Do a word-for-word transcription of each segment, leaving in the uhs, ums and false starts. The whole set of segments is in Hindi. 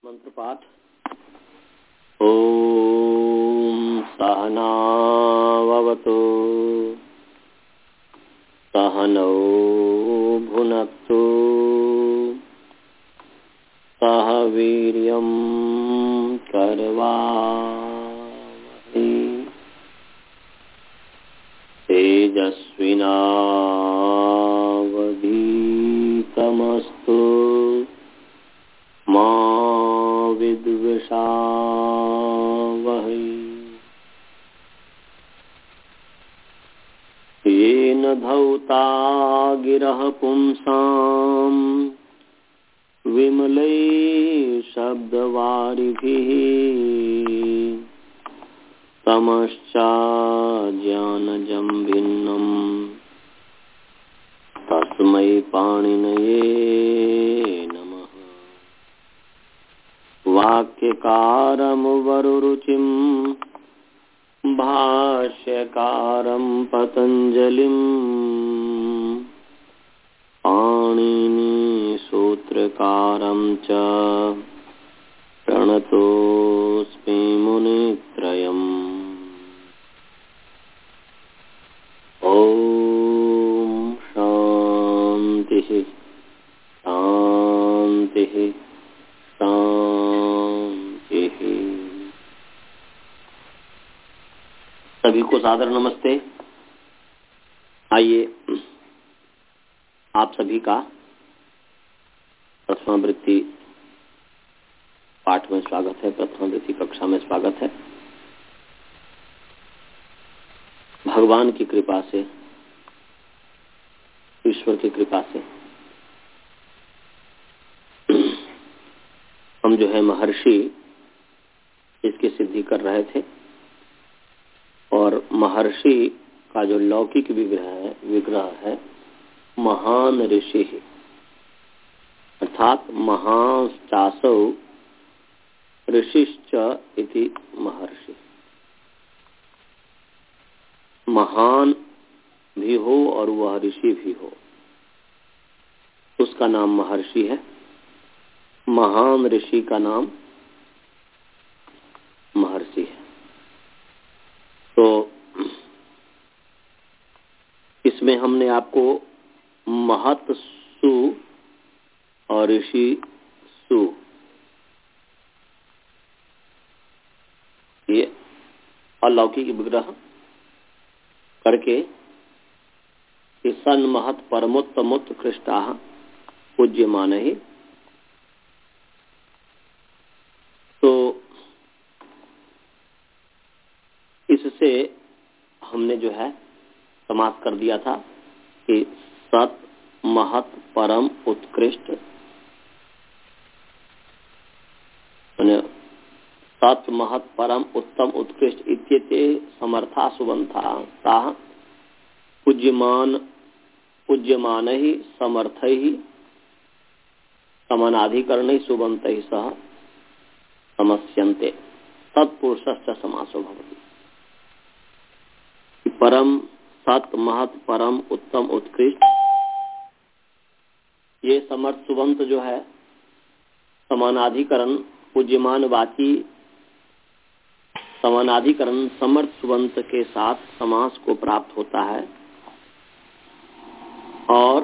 मंत्र पाठ। ओम सहनाववतु सहनौ भुनक्तु सह वीर्यं करवावहै तेजस्विनावधीतमस्तु मा विद्विषावहै। येन धौता गिरः पुंसाम् विमलैः शब्दवारिभिः तमश्चाज्ञानजं भिन्नम् तस्मै पाणिनये नमः। वाक्यकारं वरुरुचिं भाष्यकारं पतञ्जलिं पाणिनि सूत्रकारं च प्रणतोऽस्मि मुनित्रयम्। ओम शान्तिः शान्तिः शान्तिः। सभी को सादर नमस्ते। आइए आप सभी का प्रथमावृत्ति पाठ में स्वागत है, प्रथमावृत्ति कक्षा में स्वागत है। भगवान की कृपा से, ईश्वर की कृपा से हम जो है महर्षि इसकी सिद्धि कर रहे थे और महर्षि का जो लौकिक विग्रह है विग्रह है महान ऋषि, अर्थात महाश्चासौ ऋषिश्च इति महर्षि। महान भी हो और वह ऋषि भी हो, उसका नाम महर्षि है। महान ऋषि का नाम महर्षि है। तो इसमें हमने आपको महत सु और ऋषि सु ये अलौकिक विग्रह करके सन महत परमोत्तमोत्कृष्टा पूज्यमान ही। तो इससे हमने जो है समाप्त कर दिया था कि सत महत परम उत्कृष्ट, सत महत परम उत्तम उत्कृष्ट इत्येते समर्था सुबंथा ताः पूज्यमान पूज्यमान ही समर्थ ही समानाधिकरण ही सुबंत ही सह समस्यन्ते तत्पुरुषश्च समासो भवति। परम सत महत परम उत्तम उत्कृष्ट ये समर्थ सुबंत जो है समानाधिकरण पूज्यमान वाची समानाधिकरण समर्थ सुबंत के साथ समास को प्राप्त होता है और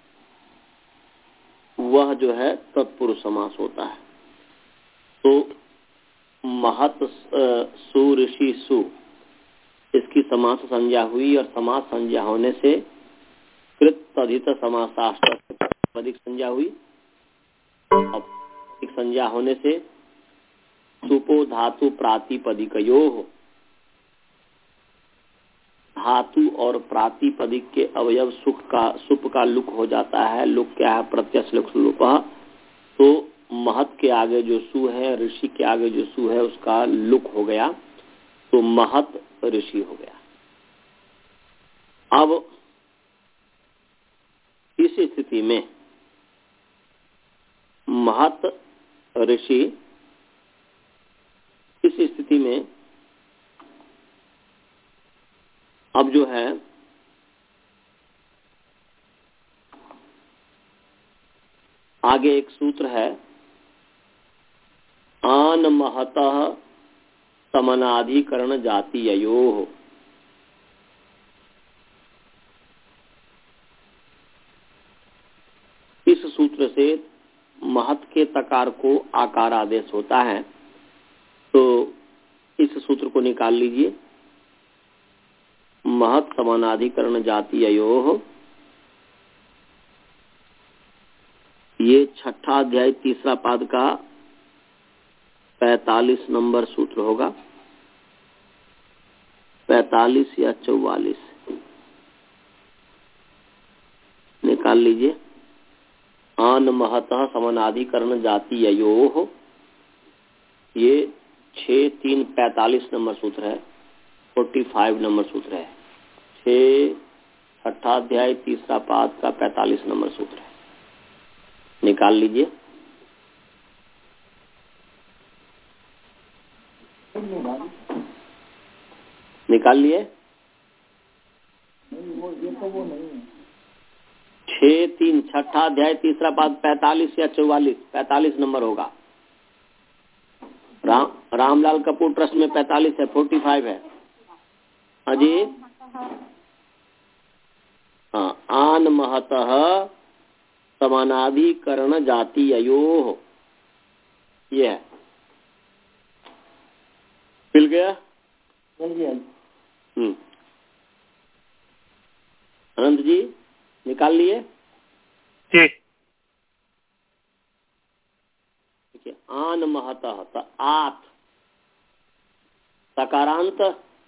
वह जो है तत्पुरुष समास होता है। तो महत सु ऋषि सु इसकी समास संज्ञा हुई और समास संज्ञा होने से कृत तदित समासाष्टक अधिक संज्ञा हुई। अधिक संज्ञा होने से सुपो धातु प्रातिपदिकयोः, धातु और प्रातिपदिक के अवयव सुख का सुप का लुक हो जाता है। लुक क्या है? प्रत्यक्ष लुक लुपः। तो महत के आगे जो सु है, ऋषि के आगे जो सु है उसका लुक हो गया, तो महत ऋषि हो गया। अब इस स्थिति में महत ऋषि, इस स्थिति में अब जो है आगे एक सूत्र है आन महतः समनाधिकरण जातीययोः। इस सूत्र से महत के तकार को आकार आदेश होता है, तो इस सूत्र को निकाल लीजिए। महत समानाधिकरण जातीययोः, ये छठा अध्याय तीसरा पाद का पैतालीस नंबर सूत्र होगा, पैतालीस या चौवालीस, निकाल लीजिए। आन महतः समानाधिकरण जातीययोः, ये छः तीन पैतालीस नंबर सूत्र है, फोर्टी फाइव नंबर सूत्र है। छः छठा अध्याय तीसरा पाद का पैतालीस नंबर सूत्र है, निकाल लीजिए। निकाल लिए? छः तीन छठा अध्याय तीसरा पाद पैतालीस या चौवालीस, पैतालीस नंबर होगा। राम रामलाल कपूर ट्रस्ट में पैतालीस है, फोर्टी फाइव है। हाँ जी, हाँ, आन महतः समानाधिकरण जातीययोः, ये है। मिल गया? हम्म, अनंत जी निकाल लिए? जी। देखिए, आन महतः, तो आत सकारांत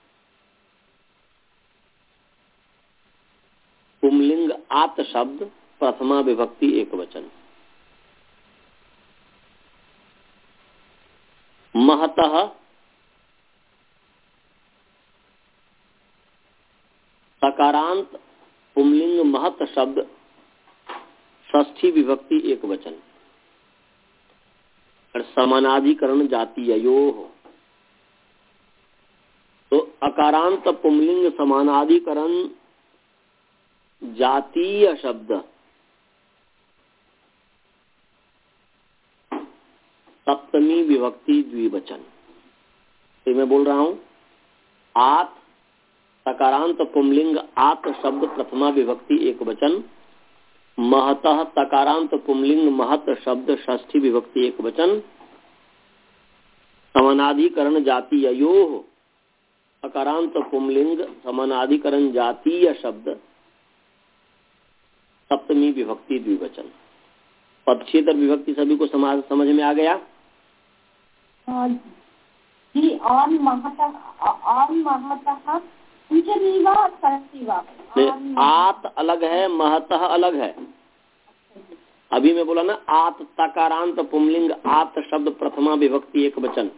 पुंलिंग आत शब्द प्रथमा विभक्ति एक वचन। महतः सकारांत पुंलिंग महत शब्द षष्ठी विभक्ति एक वचन। और समानाधिकरण जातीययोः, तो अकारांत पुंलिंग समानाधिकरण जातीय शब्द सप्तमी विभक्ति द्विवचन। तो मैं बोल रहा हूं, आत सकारांत पुंलिंग आत शब्द प्रथमा विभक्ति एक वचन, महतः तकारांत पुंलिंग महत शब्द षष्ठी विभक्ति एक वचन, समानाधिकरण जातीययोः अकारांत पुंलिंग समानाधिकरण जातीय शब्द सप्तमी विभक्ति द्विवचन। पदच्छेद और विभक्ति सभी को समाज समझ में आ गया? जी। ऑन महतः, ऑन महतः पंचमी वा षष्ठी वा? आत अलग है, महतः अलग है। अभी मैं बोला ना, आत तकारांत पुंलिंग आत शब्द प्रथमा विभक्ति एक वचन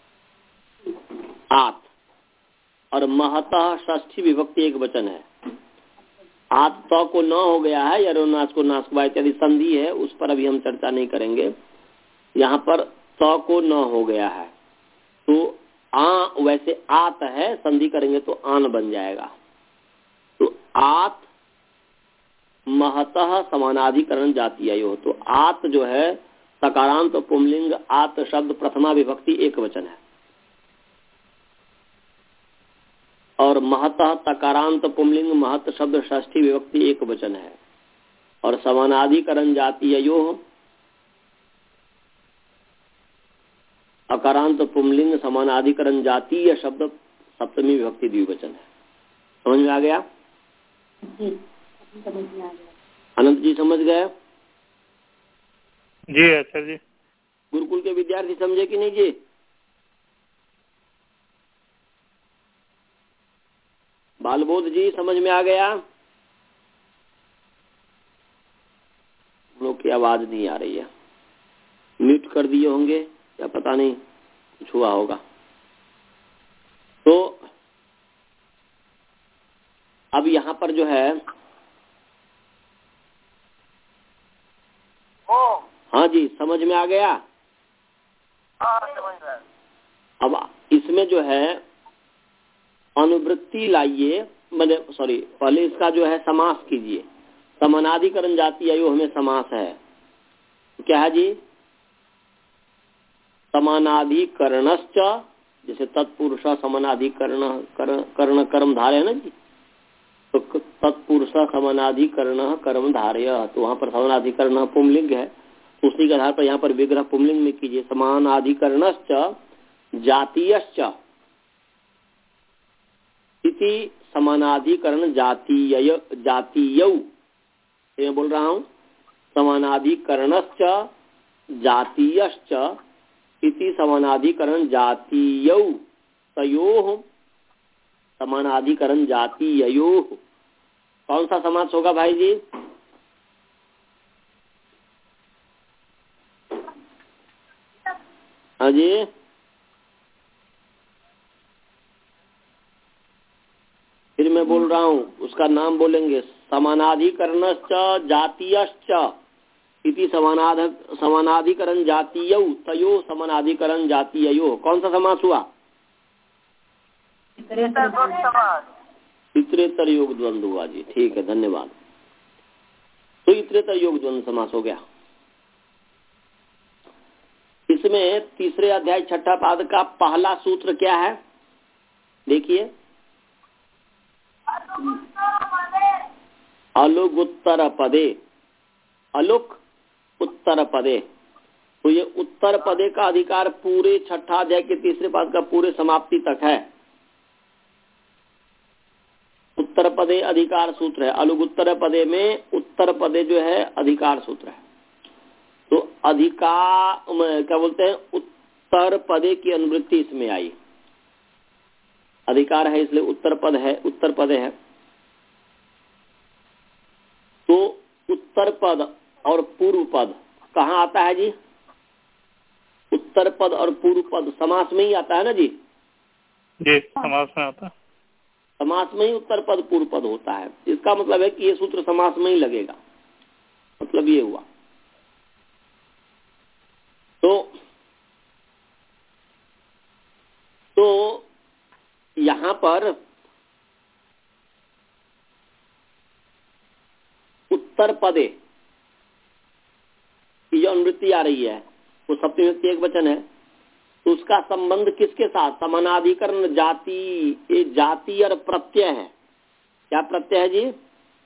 आत, और महतः षष्ठी विभक्ति एक वचन है। आत तो को न हो गया है, यरोनाश को नाशवा इत्यादि संधि है, उस पर अभी हम चर्चा नहीं करेंगे। यहाँ पर तो को न हो गया है, तो आ वैसे आत है, संधि करेंगे तो आन बन जाएगा। तो आत महतः समानाधिकरण जातीययोः, तो आत जो है सकारांत पुंलिंग आत शब्द प्रथमा विभक्ति एक वचन है, और महतः तकारांत पुंलिंग महत शब्द षष्ठी विभक्ति एक वचन है, और समानाधिकरण जातीययोः अकारांत पुंलिंग समानाधिकरण जातीय शब्द सप्तमी विभक्ति द्विवचन है। समझ में आ गया? जी, समझ में आ गया। अनंत जी समझ गए? जी सर जी। गुरुकुल के विद्यार्थी समझे कि नहीं जी? बालबोध जी समझ में आ गया? लोग की आवाज नहीं आ रही है, म्यूट कर दिए होंगे या पता नहीं कुछ हुआ होगा। तो अब यहाँ पर जो है, ओ हाँ जी समझ में आ गया? हाँ समझ गया। अब इसमें जो है अनुवृत्ति लाइए, मतलब सॉरी पहले इसका जो है समास कीजिए। समानाधिकरण जातीययोः हमें समास है, क्या है जी? समानाधिकरणश्च, जैसे तत्पुरुष समानाधिकरण कर्ण कर्ण कर्म धारय ना जी, तो तत्पुरुष समानाधिकरण कर्म धारय, तो वहाँ पर समानाधिकरण पुंलिंग है, उसी के आधार पर यहाँ पर विग्रह पुंलिंग में कीजिए। समानाधिकरणश्च जातीयश्च इति समानाधिकरण जातीय जातीयौ, मैं बोल रहा हूँ समानाधिकरणश्च जातीयश्च इति समानाधिकरण जातीयौ तयोः समानाधिकरण जातीययोः। कौन सा समास होगा भाई जी? हाँ जी, फिर मैं बोल रहा हूँ, उसका नाम बोलेंगे। समानाधिकरणश्च जातीयश्च इति समानाध समानाधिकरण जातीयौ तयो समानाधिकरण जातीययो। कौन सा समास हुआ? इतरेतर योग द्वंद्व हुआ जी, ठीक है, धन्यवाद। तो इतरेतर योग द्वंद्व समास हो गया। इसमें तीसरे अध्याय छठा पाद का पहला सूत्र क्या है? देखिए, अलुग उत्तर पदे, अलुक उत्तर पदे, तो ये उत्तर पदे का अधिकार पूरे छठा अध्याय के तीसरे पाद का पूरे समाप्ति तक है। उत्तर पदे अधिकार सूत्र है, अलुग उत्तर पदे में उत्तर पदे जो है अधिकार सूत्र है। तो अधिकार क्या बोलते हैं, उत्तर पदे की अनुवृत्ति इसमें आई, अधिकार है इसलिए उत्तर पद है, उत्तर पदे है। तो उत्तर पद और पूर्व पद कहाँ आता है जी? उत्तर पद और पूर्व पद समास में ही आता है ना जी? जी, समास में आता है। समास में ही उत्तर पद पूर्व पद होता है। इसका मतलब है कि ये सूत्र समास में ही लगेगा, मतलब ये हुआ। तो तो यहाँ पर उत्तर पदे की जो अनुवृत्ति आ रही है वो सप्तमी विभक्ति एक वचन है, तो उसका संबंध किसके साथ? समानाधिकरण जाति, ये जाति और प्रत्यय है। क्या प्रत्यय है जी?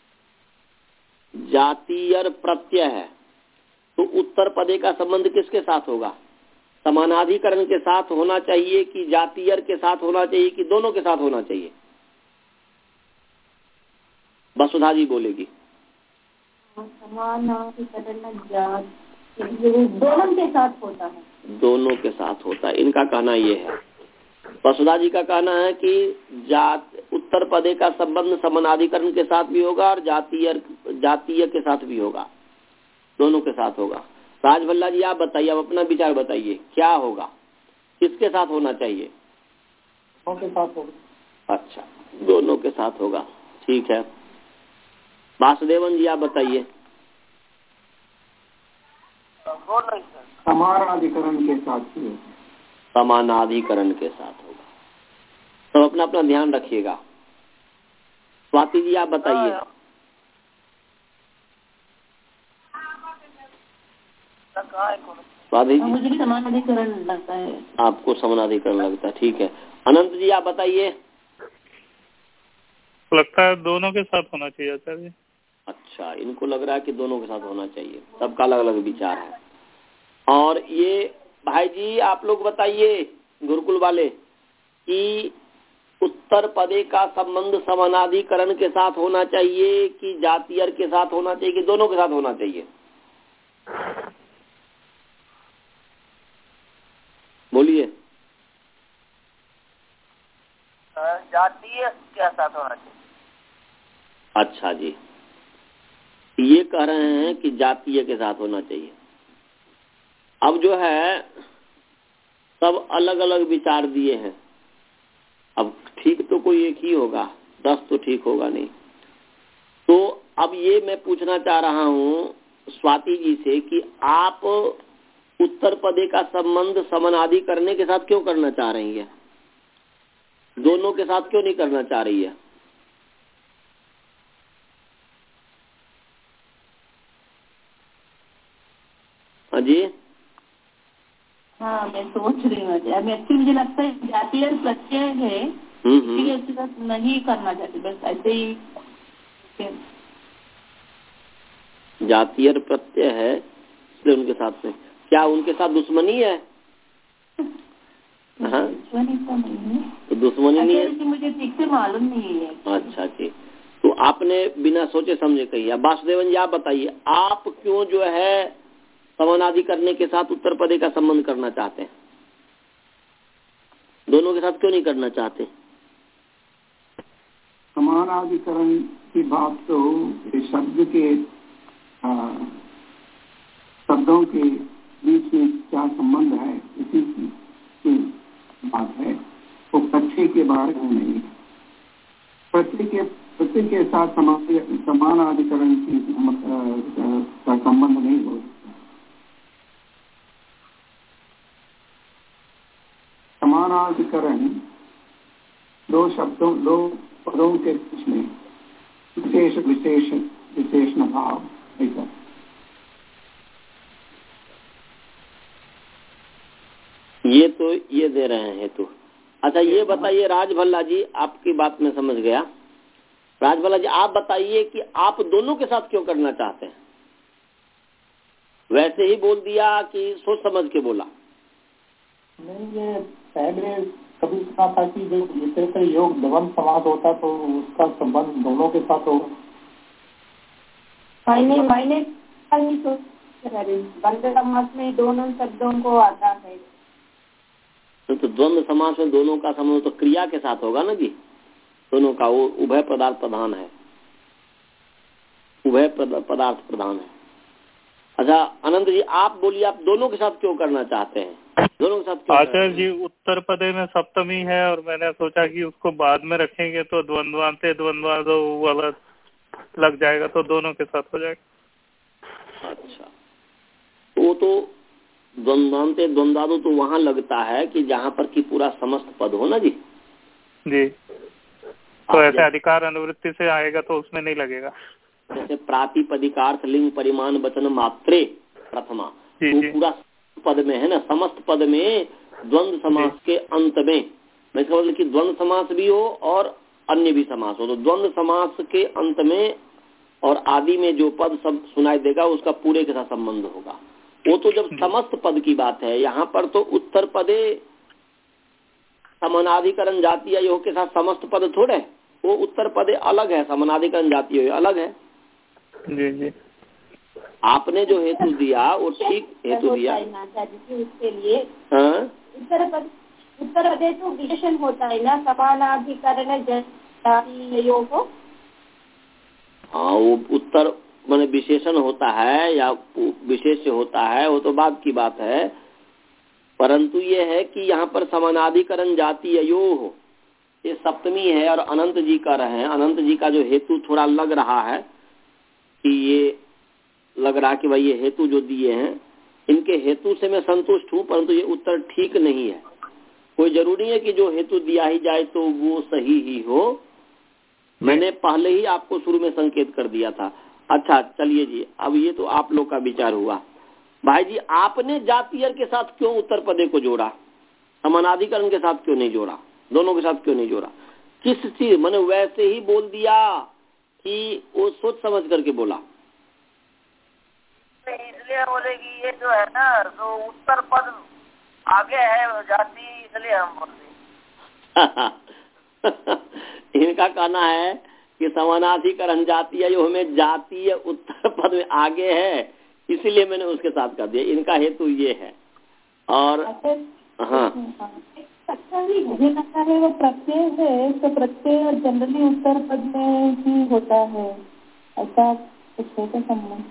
जाति और प्रत्यय है। तो उत्तर पदे का संबंध किसके साथ होगा? समानाधिकरण के साथ होना चाहिए कि जातीयर के साथ होना चाहिए कि दोनों के साथ होना चाहिए? वसुधा जी बोलेगी। समानाधिकरण दोनों के साथ होता है, दोनों के साथ होता है, इनका कहना ये है। वसुधा जी का कहना है कि जात उत्तर पदे का संबंध समानाधिकरण के साथ भी होगा और जातीय जातीय के साथ भी होगा, दोनों के साथ होगा। राजभल्ला जी आप बताइए, आप अपना विचार बताइए, क्या होगा, किसके साथ होना चाहिए? दोनों के साथ होगा। अच्छा, दोनों के साथ होगा, ठीक है। वासुदेवन जी आप बताइए। समानाधिकरण के साथ ही, समानाधिकरण के साथ होगा। तो अपना अपना ध्यान रखिएगा। स्वाति जी आप बताइए। स्वाति जी, मुझे भी समानाधिकरण लगता है। आपको समानाधिकरण लगता है, ठीक है। अनंत जी आप बताइए। लगता है दोनों के साथ होना चाहिए आचार्य। अच्छा, इनको लग रहा है कि दोनों के साथ होना चाहिए, सबका अलग अलग विचार है। और ये भाई जी आप लोग बताइए, गुरुकुल वाले, कि उत्तर पदे का संबंध समानाधिकरण के साथ होना चाहिए कि जातीयर के साथ होना चाहिए कि दोनों के साथ होना चाहिए? बोलिए। जातीय के साथ होना चाहिए। अच्छा जी, ये कह रहे हैं कि जातीय के साथ होना चाहिए। अब जो है सब अलग अलग विचार दिए हैं, अब ठीक तो कोई एक ही होगा, दस तो ठीक होगा नहीं। तो अब ये मैं पूछना चाह रहा हूँ स्वाति जी से कि आप उत्तर पदे का संबंध समानाधि करने के साथ क्यों करना चाह रही है, दोनों के साथ क्यों नहीं करना चाह रही है? हाँ जी, हाँ मैं सोच रही हूँ, एक्चुअली मुझे लगता है जातीय प्रत्यय है, इसलिए इसके साथ नहीं करना चाहती, बस ऐसे ही जातीय प्रत्यय है इसलिए उनके साथ में। क्या उनके साथ दुश्मनी है? हाँ दुश्मनी तो नहीं है, तो दुश्मनी नहीं है, मुझे ठीक से मालूम नहीं है। अच्छा जी, तो आपने बिना सोचे समझे कही। वासुदेवन जी आप बताइए, आप क्यों जो है समानादि करने के साथ उत्तर पदे का संबंध करना चाहते हैं? दोनों के साथ क्यों नहीं करना चाहते? समानाधिकरण की बात तो शब्द के शब्दों के बीच में क्या संबंध है इसी की बात है, वो प्रत्यय के बारे में नहीं। प्रत्यय के प्रत्यय के साथ समानाधिकरण की का संबंध नहीं हो सकता। समानाधिकरण दो शब्दों दो पदों के बीच में विशेष विशेष विशेषण भाव ऐसा। ये तो ये दे रहे हैं हेतु। अच्छा ये बताइए राजभल्ला जी, आपकी बात में समझ गया। राजभल्ला जी आप बताइए कि आप दोनों के साथ क्यों करना चाहते हैं? वैसे ही बोल दिया कि सोच समझ के बोला? नहीं, ये पहले कभी सुना था कि जो विशेष योग द्वंद्व समास होता तो उसका संबंध दोनों के साथ हो। मैंने मैंने द्वंद्व समास में दोनों शब्दों को आता है, तो द्वंद्व समास में दोनों का संबंध तो क्रिया के साथ होगा ना जी, दोनों का, वो उभय पदार्थ प्रधान है, उभय पदार्थ प्रधान है। अच्छा अनंत जी आप बोलिए, आप दोनों के साथ क्यों करना चाहते हैं? दोनों के साथ क्यों? आचार्य जी उत्तर पदे में सप्तमी है और मैंने सोचा कि उसको बाद में रखेंगे तो द्वंद्वांते द्वंद्वादो वाला लग जाएगा, तो दोनों के साथ हो जाएगा। अच्छा, वो तो द्वंद्वांते द्वंद्वादो तो वहां लगता है कि जहां पर कि पूरा समस्त पद हो ना जी। जी, तो ऐसे अधिकार अनुवृत्ति से आएगा तो उसमें नहीं लगेगा। जैसे प्रातिपदिकार्थ लिंग परिमाण वचन मात्रे प्रथमा, वो पूरा पद में है ना, समस्त पद में द्वंद्व समास के अंत में, मैं इसका मतलब कि द्वंद्व समास भी हो और अन्य भी समास हो, तो द्वंद्व समास के अंत में और आदि में जो पद सब सुनाई देगा उसका पूरे के साथ संबंध होगा। वो तो जब समस्त पद की बात है, यहाँ पर तो उत्तर पदे समानाधिकरण जातीय योग के साथ समस्त पद थोड़े, वो उत्तर पदे अलग है, समानाधिकरण जातीय योग अलग है। जी जी, आपने जो हेतु दिया वो ठीक हेतु दिया उसके लिए। हाँ? उत्तर पद उत्तर पदे तो विशेषण होता है ना, समानाधिकरण जातीय योग। हाँ, वो उत्तर माने विशेषण होता है या विशेष होता है, वो तो बात की बात है, परंतु ये है कि यहाँ पर समानाधिकरण जातीय योग ये सप्तमी है और अनंत जी का रहे। अनंत जी का जो हेतु थोड़ा लग रहा है कि ये लग रहा कि भाई ये हेतु जो दिए हैं इनके हेतु से मैं संतुष्ट हूँ, परंतु ये उत्तर ठीक नहीं है। कोई जरूरी है कि जो हेतु दिया ही जाए तो वो सही ही हो, मैंने पहले ही आपको शुरू में संकेत कर दिया था। अच्छा चलिए जी, अब ये तो आप लोग का विचार हुआ। भाई जी आपने जातीय के साथ क्यों उत्तर पदे को जोड़ा, समानाधिकरण के साथ क्यों नहीं जोड़ा, दोनों के साथ क्यों नहीं जोड़ा? किस चीज मैंने वैसे ही बोल दिया कि वो सोच समझ करके बोला? इसलिए बोले कि ये जो है ना तो उत्तर पद आगे है जाति, इसलिए हम बोलते इनका कहना है कि समानाधिकरण जातीय यो हमें जातीय उत्तर पद में आगे है, इसीलिए मैंने उसके साथ कर दिया। इनका हेतु ये है। और हाँ मुझे लगता है वो प्रत्यय है, तो प्रत्यय जनरली उत्तर पद में ही होता है, ऐसा कुछ होता संबंध।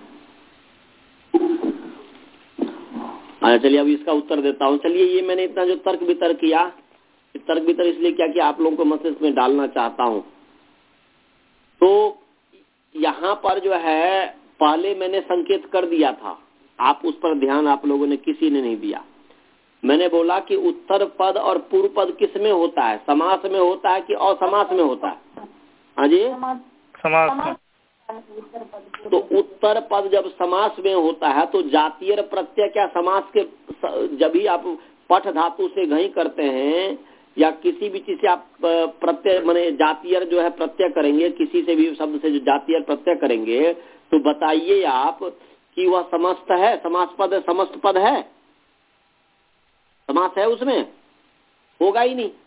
अच्छा चलिए अब इसका उत्तर देता हूँ। चलिए ये मैंने इतना जो तर्क वितर्क किया, तर्क वितर्क इसलिए क्या कि आप लोगों को मस्तिष्क में डालना चाहता हूँ। तो यहाँ पर जो है पहले मैंने संकेत कर दिया था, आप उस पर ध्यान आप लोगों ने किसी ने नहीं दिया। मैंने बोला कि उत्तर पद और पूर्व पद किस में होता है, समास में होता है कि असमास में होता है? हाँ जी समास में। उत्तर पद तो उत्तर पद जब समास में होता है तो जातीय प्रत्यय क्या समास के जब भी आप पठ धातु से घई करते हैं या किसी भी चीज से आप प्रत्यय माने जातीय जो है प्रत्यय करेंगे, किसी से भी शब्द से जो जातीय प्रत्यय करेंगे तो बताइए आप कि वह समस्त है, समास पद समस्त पद है, समास है उसमें? होगा ही नहीं।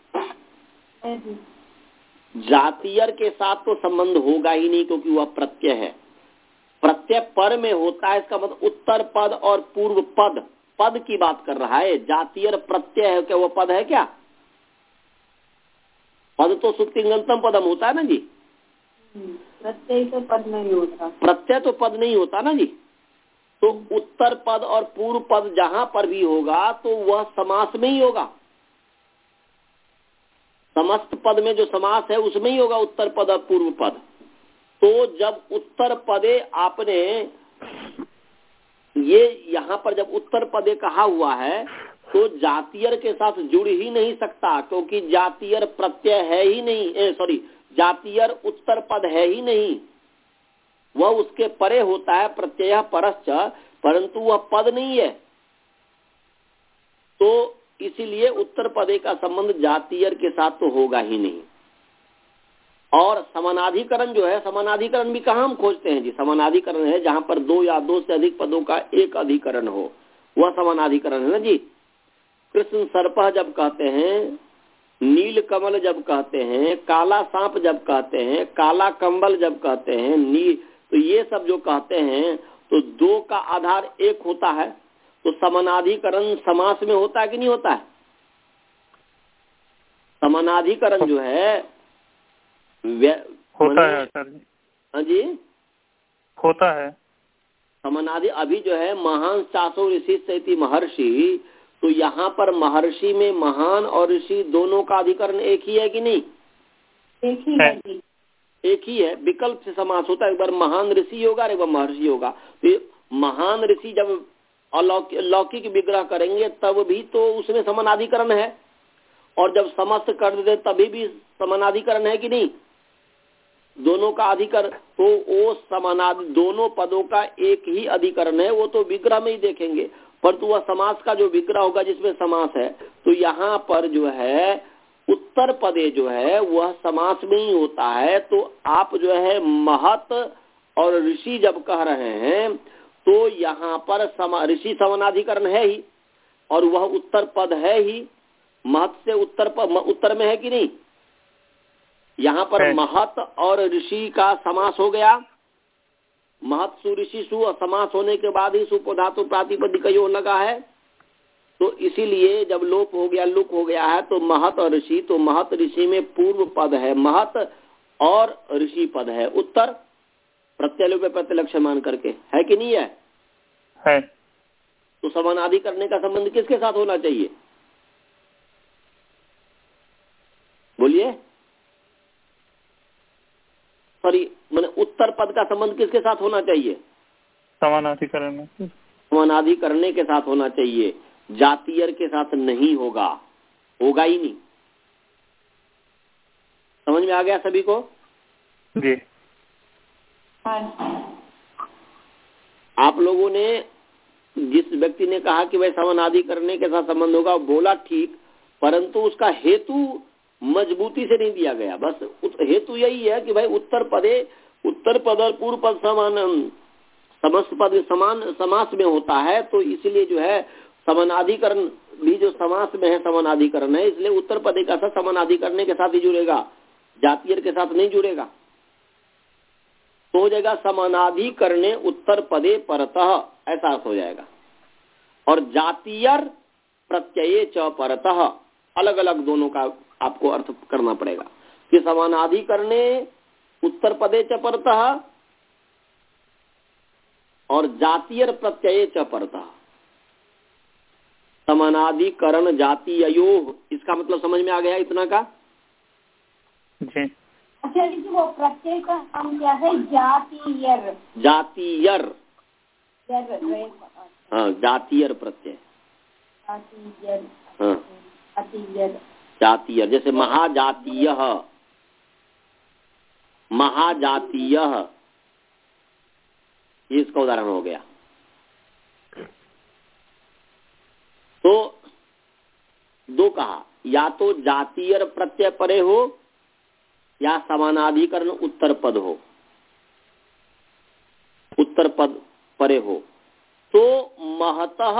जातीय के साथ तो संबंध होगा ही नहीं क्योंकि वह प्रत्यय है। प्रत्यय पर में होता है, इसका मतलब उत्तर पद और पूर्व पद, पद की बात कर रहा है। जातीय प्रत्यय है क्या? वह पद है क्या? पद तो सुक्तिंगंतम पदम होता है ना जी। प्रत्यय तो पद नहीं होता, प्रत्यय तो पद नहीं होता ना जी। तो उत्तर पद और पूर्व पद जहां पर भी होगा तो वह समास में ही होगा। समस्त पद में जो समास है उसमें ही होगा उत्तर पद और पूर्व पद। तो जब उत्तर पदे आपने ये यहाँ पर जब उत्तर पदे कहा हुआ है तो जातीय के साथ जुड़ ही नहीं सकता क्योंकि जातीय प्रत्यय है ही नहीं, सॉरी जातीय उत्तर पद है ही नहीं, वह उसके परे होता है प्रत्यय परश्च, परंतु वह पद नहीं है। तो इसीलिए उत्तर पदे का संबंध जातीय के साथ तो होगा ही नहीं। और समानाधिकरण जो है, समानाधिकरण भी कहाँ हम खोजते हैं जी? समानाधिकरण है जहां पर दो या दो से अधिक पदों का एक अधिकरण हो, वह समानाधिकरण है ना जी। कृष्ण सर्प जब कहते हैं, नील कमल जब कहते हैं, काला सांप जब कहते हैं, काला कंबल जब कहते हैं, नी तो ये सब जो कहते हैं तो दो का आधार एक होता है। तो समानाधिकरण समास में होता है कि नहीं होता है? समानाधिकरण जो है होता है सर जी। हाँ जी होता है समानाधि। अभी जो है महान चासो ऋषि सैति महर्षि, तो यहाँ पर महर्षि में महान और ऋषि दोनों का अधिकरण एक ही है कि नहीं? एक ही है जी। एक ही है। विकल्प से समास होता है, एक बार महान ऋषि होगा एक बार महर्षि होगा। तो महान ऋषि जब अलौकिक लौकिक विग्रह करेंगे तब भी तो उसमें समानाधिकरण है, और जब समस्त कर दे तभी भी समानाधिकरण है कि नहीं? दोनों का अधिकरण, तो वो समानाधि दोनों पदों का एक ही अधिकरण है, वो तो विग्रह में ही देखेंगे। परंतु वह समास का जो विग्रह होगा जिसमें समास है, तो यहाँ पर जो है उत्तर पदे जो है वह समास में ही होता है। तो आप जो है महत और ऋषि जब कह रहे हैं तो यहाँ पर ऋषि समानाधिकरण है ही और वह उत्तर पद है ही। महत से उत्तर पद उत्तर में है कि नहीं? यहाँ पर महत और ऋषि का समास हो गया। महत सु ऋषि सु समास होने के बाद ही सुपधातु प्रातिपदिक यो लगा है। तो इसीलिए जब लोप हो गया, लुक हो गया है, तो महत और ऋषि, तो महत ऋषि में पूर्व पद है महत और ऋषि पद है उत्तर, प्रत्यय प्रत्यलक्ष्य मान करके, है कि नहीं है? है। तो समानाधि करने का संबंध किसके साथ होना चाहिए? बोलिए। सॉरी, मैंने उत्तर पद का संबंध किसके साथ होना चाहिए? समानाधिकरण में। समानाधि करने के साथ होना चाहिए, जातीय के साथ नहीं होगा, होगा ही नहीं। समझ में आ गया सभी को? जी। आप लोगों ने, जिस व्यक्ति ने कहा कि भाई समानाधि करने के साथ संबंध होगा, बोला ठीक, परंतु उसका हेतु मजबूती से नहीं दिया गया। बस हेतु यही है कि भाई उत्तर पदे उत्तर पद और पूर्व पद समान, समस्त पद समान समास में होता है, तो इसलिए जो है समानाधिकरण भी जो समास में है समानाधिकरण है, इसलिए उत्तर पदे का साथ समानाधिकरण के साथ ही जुड़ेगा, जातीय के साथ नहीं जुड़ेगा। तो हो जाएगा समानाधिकरणे उत्तर पदे परतः, ऐसा अर्थ हो जाएगा। और जातीय प्रत्यये च परतः, अलग अलग दोनों का आपको अर्थ करना पड़ेगा कि समानाधिकरणे उत्तर पदे च परतः और जातीय प्रत्यये च परतः। समानाधिकरण जातीयो, इसका मतलब समझ में आ गया इतना का? जी। अच्छा जी, वो प्रत्यय का नाम क्या है? जातीयर। जातीयर, हाँ, जातीयर प्रत्यय। जातीयर, हाँ, जातीयर, जातीय। जैसे महाजातीय, महाजातीय, ये इसका उदाहरण हो गया। तो दो कहा, या तो जातीय प्रत्यय परे हो या समानाधिकरण उत्तर पद हो, उत्तर पद परे हो। तो महतः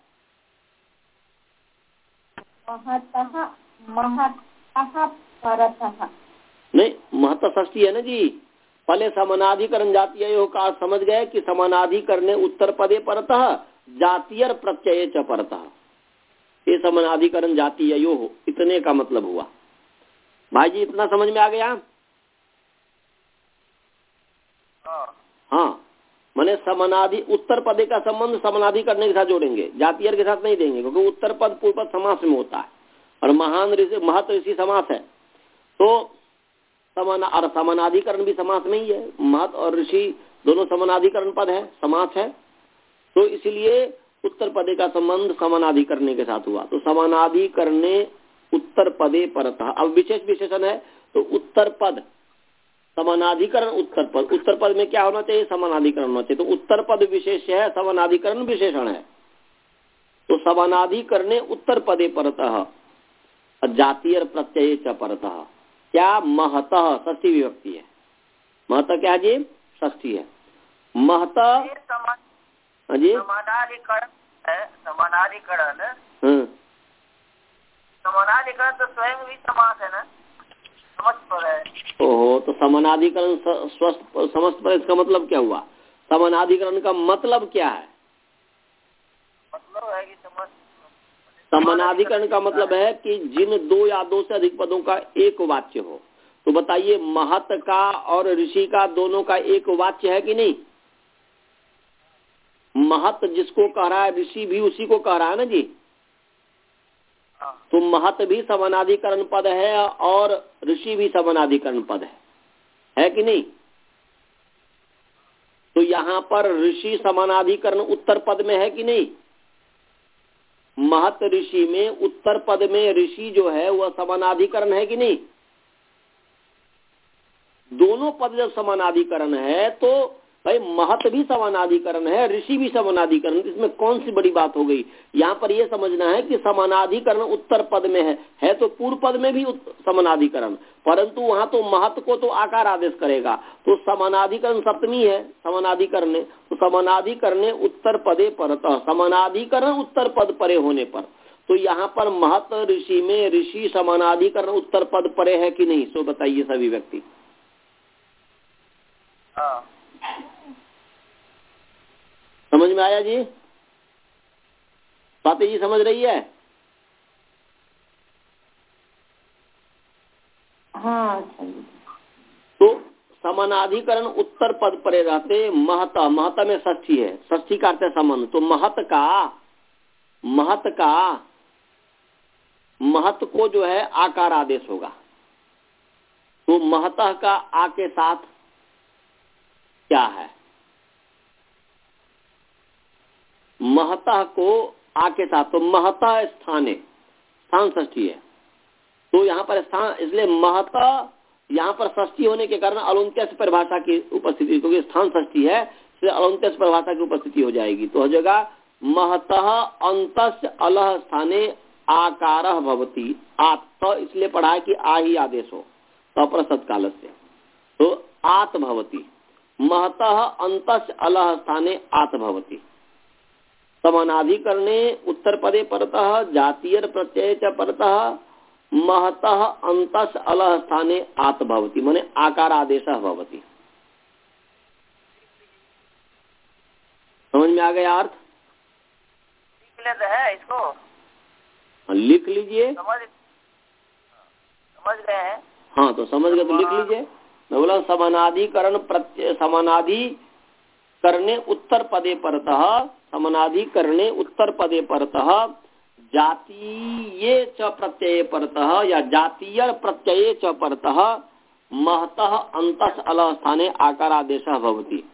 महतः महतः परतः नहीं, महतः षष्ठी है ना जी। पहले समानाधिकरण जातीय का समझ गए कि समानाधिकरण उत्तर पदे परतः जातीय प्रत्यय च परतः, ये समानाधिकरण जातीय हो, इतने का मतलब हुआ। भाई जी इतना समझ में आ गया? हाँ, माने समानाधि उत्तर पदे का संबंध समानाधिकरण के साथ जोड़ेंगे, जातीय के साथ नहीं देंगे, क्योंकि उत्तर पद पूर्व पद समास में होता है और महान ऋषि महत ऋषि समास है। तो समान और समानाधिकरण भी समास में ही है, महत और ऋषि दोनों समानाधिकरण पद है, समास है। तो इसलिए उत्तर पदे का संबंध समानाधिकरण के साथ हुआ। तो समानाधिकरण उत्तर पदे परतः, अब विशेष विशेषण है तो उत्तर पद समानाधिकरण उत्तर पद, उत्तर पद में क्या होना चाहिए? समानाधिकरण होना चाहिए। तो उत्तर पद विशेष है, समानाधिकरण विशेषण है। तो समानाधिकरण उत्तर पदे परतः जातीय प्रत्यय च परतः, क्या महतः षष्ठी विभक्ति है। महतः क्या जी? षष्ठी है। महतः जी समानाधिकरण है, समानाधिकरण हाँ। समानाधिकरण तो स्वयं भी समास है ना, समस्त पर है। ओहो, तो समानाधिकरण स्वस्थ समस्त पर, इसका मतलब क्या हुआ? समानाधिकरण का मतलब क्या है? मतलब है कि समस्त समानाधिकरण का मतलब है कि जिन दो या दो से अधिक पदों का एक वाच्य हो। तो बताइए, महत का और ऋषि का दोनों का एक वाच्य है कि नहीं? महत जिसको कह रहा है ऋषि भी उसी को कह रहा है ना जी। तो महत भी समानाधिकरण पद है और ऋषि भी समानाधिकरण पद है, है कि नहीं? तो यहाँ पर ऋषि समानाधिकरण उत्तर पद में है कि नहीं? महत ऋषि में उत्तर पद में ऋषि जो है वह समानाधिकरण है कि नहीं? दोनों पद जब समानाधिकरण है तो भाई महत भी समानाधिकरण है, ऋषि भी समानाधिकरण, इसमें कौन सी बड़ी बात हो गई? यहाँ पर यह समझना है कि समानाधिकरण उत्तर पद में है, है तो पूर्व पद में भी समानाधिकरण, परंतु वहां तो महत को तो आकार आदेश करेगा। तो समानाधिकरण सप्तमी है, समानाधिकरण, तो समानाधिकरण उत्तर पदे परतः, समानाधिकरण उत्तर पद परे होने पर। तो यहाँ पर महत ऋषि में ऋषि समानाधिकरण उत्तर पद परे है कि नहीं? सो बताइए सभी व्यक्ति। समझ में आया जी? बातें जी समझ रही है? हाँ। तो समानाधिकरण उत्तर पद परे रहते महत, महत में षष्ठी है, षष्ठी का अर्थ है संबंध। तो महत का महत का महत को जो है आकार आदेश होगा। तो महतः का आ के साथ क्या है? महतः को आ के साथ, तो महतः स्थाने, स्थान षष्ठी है। तो यहाँ पर स्थान, इसलिए महतः यहाँ पर षष्ठी होने के कारण अलौंत्यस परिभाषा की उपस्थिति, क्योंकि स्थान षष्ठी है इसलिए अलौंत्यस परिभाषा की उपस्थिति हो जाएगी। तो हो जाएगा महतः अंतस्य अलह स्थाने आकारः भवति। आत तो इसलिए पढ़ा है कि आ ही आदेश हो, तो अप्रसत काल से, तो आत भवति। महतः अंतस्य अलह स्थाने आत भवति। समानाधिकरणे उत्तर पदे परतः जातीय प्रत्यय च परतः महतः अंतस्य अलह स्थाने आत भवति, माने आकार आदेशः भवति। समझ में आ गया अर्थ? है इसको लिख लीजिए। समझ समझ गए हैं? हाँ, तो समझ गए तो लिख लीजिए। मैं बोला समानाधिकरण प्रत्यय, समानाधिकरणे उत्तर पदे परतः, समानाधिकरणे उत्तर पदे परतः जातीये च प्रत्यये परतः या जातीय प्रत्यये च परतः महतः अंतस अलह स्थाने आकार आदेशः भवति।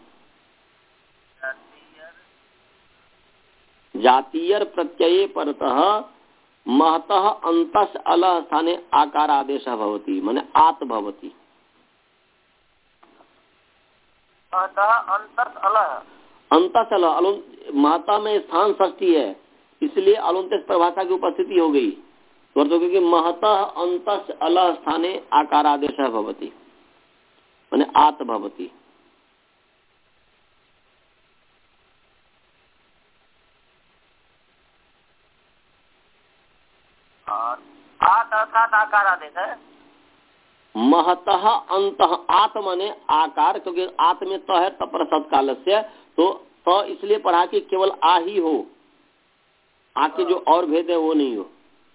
जातीय प्रत्यये परतः महतः अंतस अलह स्थाने आकार आदेशः भवति, माने आत भवति। महतः अंतस अलह, अंत अलुंत महता में स्थान षष्ठी है, इसलिए अलुंत परिभाषा की उपस्थिति हो गई। तो क्योंकि महतः अंत अल स्थाने आकारादेश भवति माने आत भवति। आत अर्थात आकारादेश है। महतः अंतः आत माने आकार, क्योंकि आत में त है तपर सत्काल से, तो त इसलिए पढ़ा कि केवल आ ही हो, आके जो और भेद है वो नहीं हो।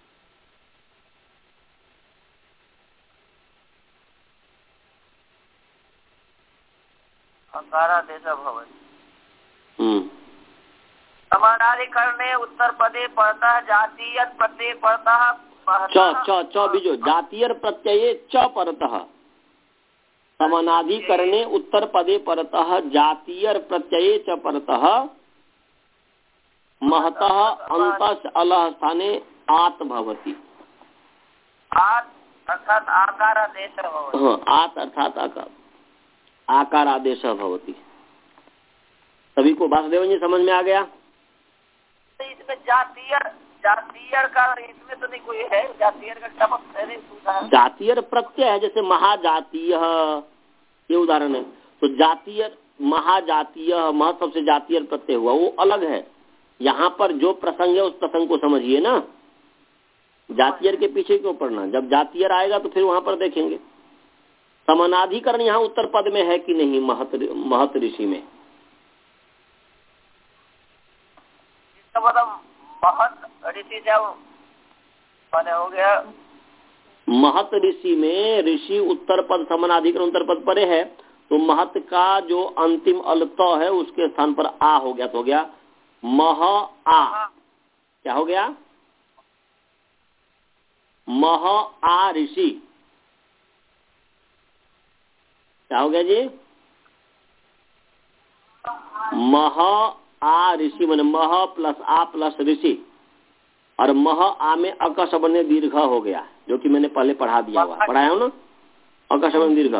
आकारादेश भवति। हम्म समानाधिकरणे उत्तर पदे परतः जातीय प्रत्यय परतः च च च बीजो जातीय प्रत्यये च परतः, समानाधिकरणे उत्तर पदे परतः जातीय प्रत्यये च परतः महतः अंतः अलः स्थाने आत भवति। आत अर्थात आकारादेश भवति। हाँ, आत अर्थात आकार आकारादेश भवति। सभी को वासुदेव जी समझ में आ गया? इसमें जातीय जातीय का इसमें तो नहीं कोई है, जातीय का टपक नहीं पूछा। जातीय प्रत्यय है, जैसे महाजातीय ये उदाहरण है। तो जातीय महाजातीय मह सबसे जातीय प्रत्यय हुआ, वो अलग है। यहाँ पर जो प्रसंग है उस प्रसंग को समझिए ना, जातीय के पीछे क्यों पढ़ना। जब जातीय आएगा तो फिर वहां पर देखेंगे। समानाधिकरण यहाँ उत्तर पद में है कि नहीं महत महत ऋषि में? मतलब महत ऋषि जब मैंने हो गया, महत ऋषि में ऋषि उत्तर पद समानाधिकरण उत्तर पद परे है, तो महत का जो अंतिम अलत है उसके स्थान पर आ हो गया, तो हो गया मह आ। क्या हो गया? मह आ ऋषि। क्या हो गया जी? मह आ ऋषि मैंने मह प्लस आ प्लस ऋषि, और मह आ में अकश बने दीर्घ हो गया, जो कि मैंने पहले पढ़ा दिया हुआ, पढ़ाया हो ना, अकश बने दीर्घ।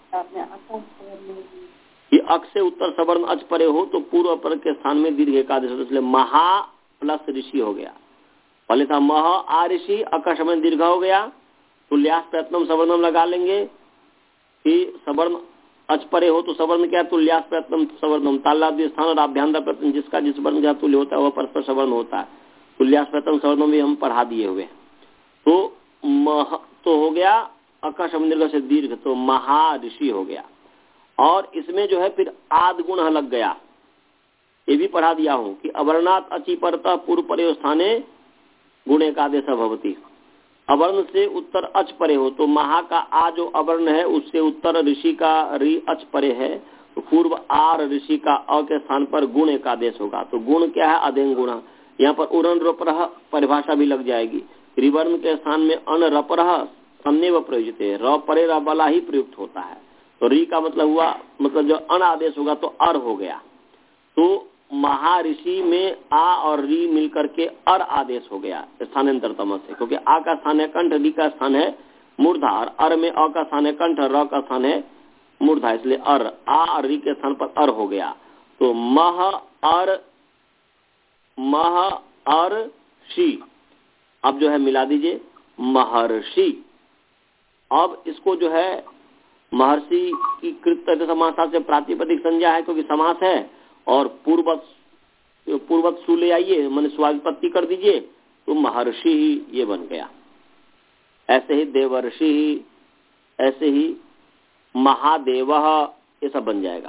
ये अक से उत्तर सवर्ण अच परे हो तो पूर्व पर के स्थान में दीर्घ एकादेश हो, इसलिए महा प्लस ऋषि हो गया। पहले था मह आ ऋषि, अकश बने दीर्घ हो गया, तुल्यास प्रयत्नम सवर्णम लगा लेंगे कि सवर्ण अच परे हो तो सवर्ण क्या? तुल्यास प्रयत्नम सवर्णम, तालादि स्थान और आभ्यंतर प्रयत्न जिसका जिस वर्ण का तुल्य होता है वह परस्पर सवर्ण होता है। तुल्यास प्रयत्न सवर्णम भी हम पढ़ा दिए हुए। तो मह तो हो गया अकश दीर्घ से दीर्घ, तो महा ऋषि हो गया। और इसमें जो है फिर आद गुण लग गया, ये भी पढ़ा दिया हूं कि अवर्णात अचि परतः पूर्व परे स्थाने गुण एकादेश भवति। अवर्ण से उत्तर अच परे हो तो महा का आ जो अवर्ण है उससे उत्तर ऋषि का रि अच परे है, तो पूर्व आर ऋषि का अ के स्थान पर गुण एकादेश होगा। तो गुण क्या है? अधेन गुण। यहाँ पर उरण रपरह परिभाषा भी लग जाएगी। रिवर्ण के स्थान में अन रपरह सन्नेव प्रयुक्त है, र परे र बला ही प्रयुक्त होता है। तो री का मतलब हुआ, मतलब जो अन आदेश होगा तो अर हो गया। तो महाऋषि में आ और री मिलकर के अर आदेश हो गया स्थानांतर तम से, क्योंकि आ का स्थान है कंठ, री का स्थान है मूर्धा, और अर में अ का स्थान है कंठ, र का स्थान है मूर्धा, इसलिए अर आ और री के स्थान पर अर हो गया। तो मह अर मह अर शी, अब जो है मिला दीजिए महर्षि। अब इसको जो है महर्षि की कृत समासा से प्रातिपदिक संज्ञा है, क्योंकि समास है, और पूर्वत पूर्वत सु ले आइए मैंने स्वागपत्ति कर दीजिए, तो महर्षि ही ये बन गया। ऐसे ही देवर्षि, ऐसे ही महादेव, ये सब बन जाएगा।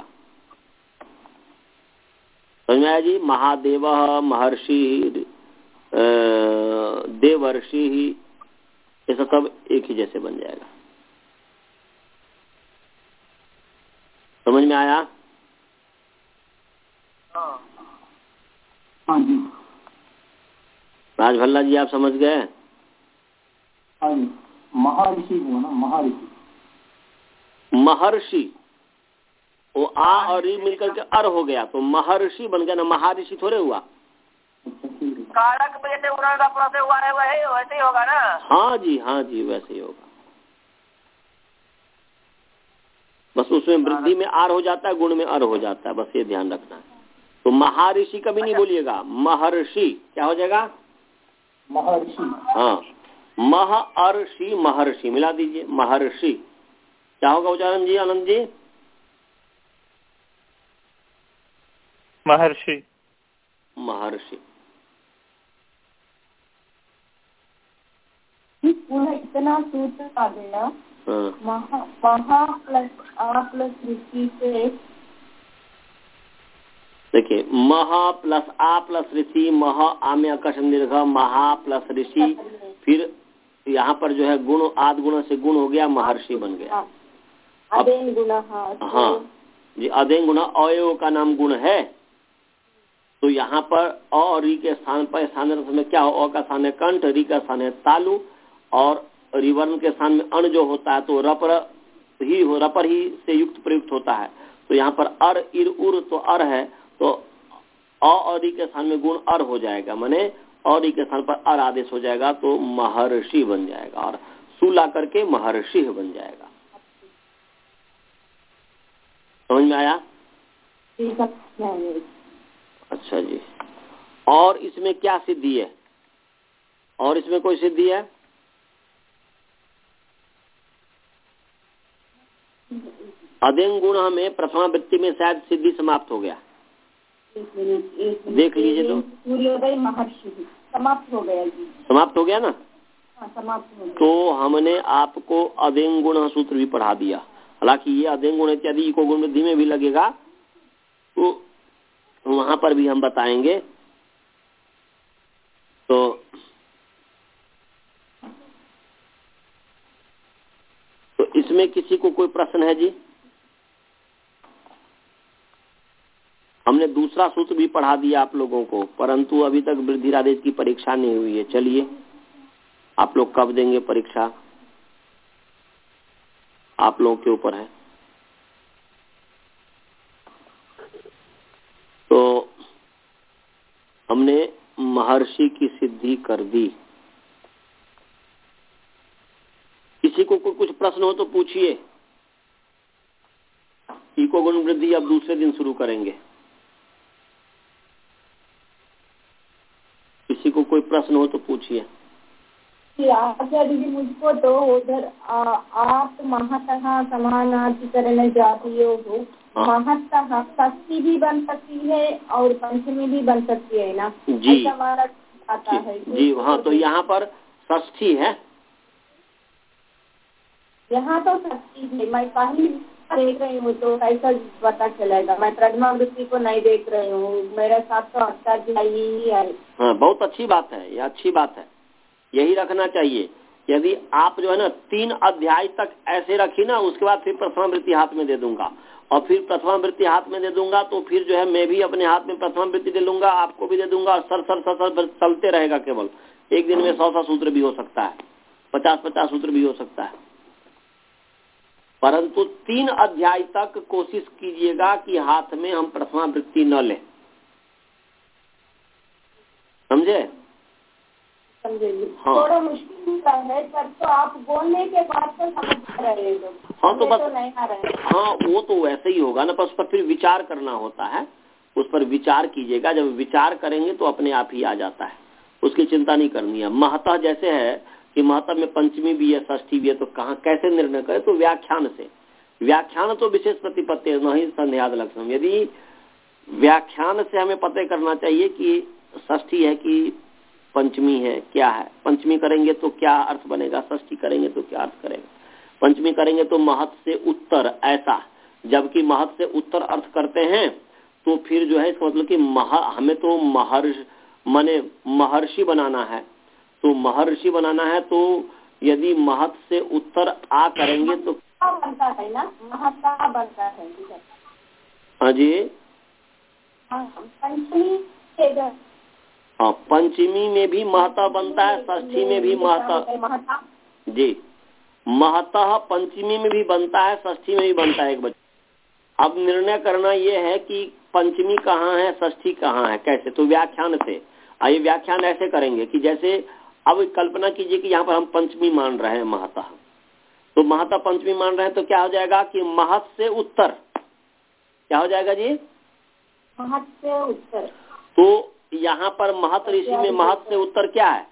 समझ में आया जी? महादेव, महर्षि, देवर्षि, ये सब एक ही जैसे बन जाएगा। समझ में आया? हाँ जी। राजभल्ला जी आप समझ गए? हाँ जी। महर्षि हुआ ना, महर्षि। महर्षि वो आ और री मिलकर के अर हो गया, तो महर्षि बन गया ना, महर्षि थोड़े हुआ। कारक में जैसे उन्होंने अपना से हुआ है वही वैसे ही होगा ना? हाँ जी, हाँ जी, वैसे ही होगा। बस उसमें वृद्धि में आर हो जाता है, गुण में अर हो जाता है, बस ये ध्यान रखना है। तो महाऋषि कभी नहीं बोलिएगा, महर्षि क्या हो जाएगा? महर्षि। हाँ, महर्षि महर्षि मिला दीजिए, महर्षि क्या होगा उच्चारण जी आनंद जी? महर्षि। महर्षि। पूरा इतना सूत्र आ गया। हाँ। महा महा प्लस आ प्लस ऋषि से, देखिए महा प्लस आ प्लस ऋषि, महा आ में आकर्षण दीर्घ, महा प्लस ऋषि, फिर यहाँ पर जो है गुण आद गुण से गुण हो गया, महर्षि बन गया। अदेन गुण। हाँ जी, अदेन गुण अवयव का नाम गुण है। तो यहाँ पर अ और री के स्थान पर स्थान में क्या हो? अ का स्थान है कंठ, री का स्थान है तालु, और रिवर्ण के स्थान में अण जो होता है तो रपर ही हो, रपर ही से युक्त प्रयुक्त होता है। तो यहाँ पर अर इर उर तो अर है, तो अ और री के स्थान में गुण अर हो जाएगा, माने और री के स्थान पर अर आदेश हो जाएगा, तो महर्षि बन जाएगा, और सु ला करके महर्षि बन जाएगा। समझ में आया? अच्छा जी। और इसमें क्या सिद्धि है? और इसमें कोई सिद्धि है? अदेंग गुण में प्रथमा वृत्ति में शायद सिद्धि समाप्त हो गया। देख लीजिए तो। सूर्योदय महर्षि समाप्त हो गया जी। समाप्त हो गया ना? हाँ, समाप्त हो गया। तो हमने आपको अदेंग गुण सूत्र भी पढ़ा दिया। हालांकि ये अदेंग गुण इत्यादि को गुण वृद्धि में भी लगेगा, तो वहां पर भी हम बताएंगे। तो तो इसमें किसी को कोई प्रश्न है जी? हमने दूसरा सूत्र भी पढ़ा दिया आप लोगों को, परंतु अभी तक वृद्धिरादेश की परीक्षा नहीं हुई है। चलिए, आप लोग कब देंगे परीक्षा, आप लोगों के ऊपर है। तो हमने महर्षि की सिद्धि कर दी। किसी को कोई कुछ प्रश्न हो तो पूछिए। इको गुण वृद्धि अब दूसरे दिन शुरू करेंगे। किसी को कोई प्रश्न हो तो पूछिए। आचार्य जी, मुझको तो उधर आप महतः समानाधिकरण जातियों हो, महतः षष्ठी भी बन सकती है और पंचमी भी बन सकती है ना? जी हमारा आता है जी। हाँ, तो यहाँ पर षष्ठी है। यहाँ तो षष्ठी है। मैं पहली देख रही हूँ तो कैसा पता चलेगा? मैं प्रथमा वृत्ति को नहीं देख रही हूँ, मेरे साथ तो अष्टाध्यायी ही है। हाँ, बहुत अच्छी बात है, ये अच्छी बात है, यही रखना चाहिए। यदि आप जो है ना तीन अध्याय तक ऐसे रखी ना, उसके बाद फिर प्रथमा वृत्ति हाथ में दे दूंगा, और फिर प्रथमा वृत्ति हाथ में दे दूंगा तो फिर जो है मैं भी अपने हाथ में प्रथमा वृत्ति दे लूंगा, आपको भी दे दूंगा, और सर सर सर सर चलते रहेगा। केवल एक दिन में सौ सौ सूत्र भी हो सकता है, पचास पचास सूत्र भी हो सकता है, परंतु तीन अध्याय तक कोशिश कीजिएगा कि हाथ में हम प्रथमा वृत्ति न लें। समझे? हाँ। थोड़ा मुश्किल है पर तो आप बोलने के बाद तो समझ रहे हो। हाँ, तो बस तो नहीं आ रहे। हाँ, वो तो वैसे ही होगा ना, पर उस पर फिर विचार करना होता है। उस पर विचार कीजिएगा, जब विचार करेंगे तो अपने आप ही आ जाता है, उसकी चिंता नहीं करनी है। महतः जैसे है कि महतः में पंचमी भी है, षष्ठी भी है, तो कहाँ कैसे निर्णय करें? तो व्याख्यान से। व्याख्यान तो विशेष प्रतिपत्ति नहीं संध्याद लक्षण। यदि व्याख्यान से हमें पता करना चाहिए कि षष्ठी है कि पंचमी है, क्या है। पंचमी करेंगे तो क्या अर्थ बनेगा, षष्ठी करेंगे तो क्या अर्थ करेगा। पंचमी करेंगे तो महत से उत्तर ऐसा, जबकि महत से उत्तर अर्थ करते हैं तो फिर जो है इसका मतलब कि मह हमें तो महर्षि माने महर्षि बनाना है। तो महर्षि बनाना है तो यदि महत से उत्तर आ करेंगे तो बनता है ना, महता बनता है। हाँ जी, पंचमी हाँ, पंचमी में भी महता बनता है, षष्ठी में भी महता जी। महता पंचमी में भी बनता है, षष्ठी में भी बनता है एक बच्चा। अब निर्णय करना ये है कि पंचमी कहाँ है, षष्ठी कहाँ है, कैसे। तो व्याख्यान से आइए, व्याख्यान ऐसे करेंगे कि जैसे अब कल्पना कीजिए कि यहाँ पर हम पंचमी मान रहे हैं महता, तो महता पंचमी मान रहे हैं तो क्या हो जाएगा कि महत से उत्तर क्या हो जाएगा जी? महत से उत्तर। तो यहाँ पर महत ऋषि में महत से उत्तर क्या है?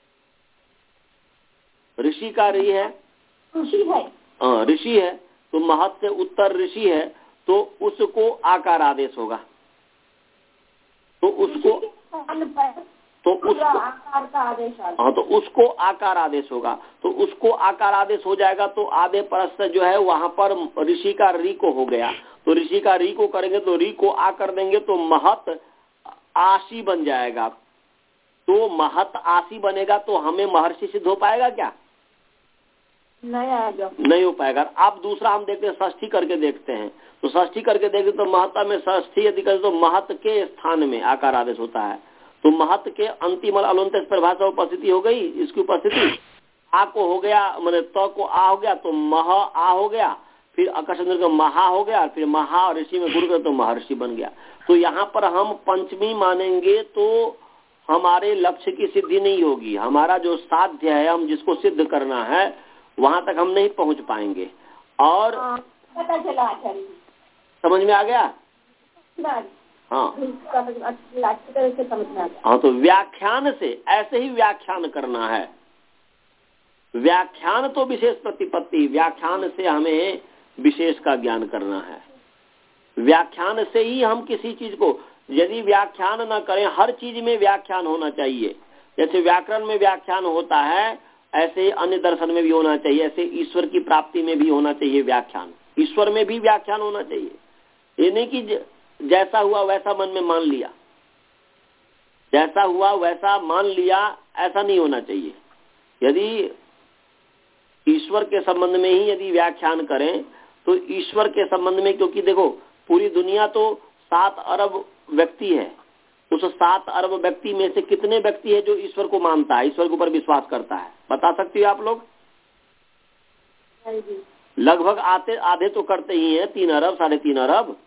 ऋषि का ऋ है, ऋषि है, हाँ ऋषि है, तो महत से उत्तर ऋषि है, तो उसको आकार आदेश होगा। तो उसको तो उसको आकार का आदेश, हाँ तो उसको आकार आदेश होगा। तो उसको आकार आदेश हो जाएगा तो आधे परस्त जो है वहां पर ऋषि का री को हो गया। तो ऋषि का री को करेंगे तो री को आ कर देंगे तो महत आशी बन जाएगा। तो महत आशी बनेगा तो हमें महर्षि सिद्ध हो पाएगा क्या? नहीं आएगा, नहीं हो पाएगा। अब दूसरा हम देखते हैं, षष्ठी करके देखते हैं। तो षष्ठी करके देखते तो महत्ता में षष्ठी यदि करें तो महत के स्थान में आकार आदेश होता है। तो महत के अंतिम अलंत परिभाषा उपस्थिति हो गई, इसकी उपस्थिति आ को हो गया, मैंने तो को आ हो गया तो मह आ हो गया, फिर आकर्षण का महा हो गया, फिर महा और ऋषि में गुरु कर तो महर्षि बन गया। तो यहाँ पर हम पंचमी मानेंगे तो हमारे लक्ष्य की सिद्धि नहीं होगी। हमारा जो साध्य है, हम जिसको सिद्ध करना है वहां तक हम नहीं पहुंच पाएंगे। और पता चला आचार्य, समझ में आ गया? हाँ अच्छी तरह से समझ में आ गया। हाँ तो व्याख्यान से ऐसे ही व्याख्यान करना है। व्याख्यान तो विशेष प्रतिपत्ति, व्याख्यान से हमें विशेष का ज्ञान करना है। व्याख्यान से ही हम किसी चीज को, यदि व्याख्यान न करें, हर चीज में व्याख्यान होना चाहिए। जैसे व्याकरण में व्याख्यान होता है ऐसे ही अन्य दर्शन में भी होना चाहिए, ऐसे ईश्वर की प्राप्ति में भी होना चाहिए व्याख्यान। ईश्वर में भी व्याख्यान होना चाहिए। ये नहीं कि जैसा हुआ वैसा मन में मान लिया, जैसा हुआ वैसा मान लिया, ऐसा नहीं होना चाहिए। यदि ईश्वर के संबंध में ही यदि व्याख्यान करें तो ईश्वर के संबंध में, क्योंकि देखो पूरी दुनिया तो सात अरब व्यक्ति है, उस सात अरब व्यक्ति में से कितने व्यक्ति है जो ईश्वर को मानता है, ईश्वर के ऊपर विश्वास करता है? बता सकती हो आप लोग? लगभग आते आधे तो करते ही हैं, तीन अरब साढ़े तीन अरब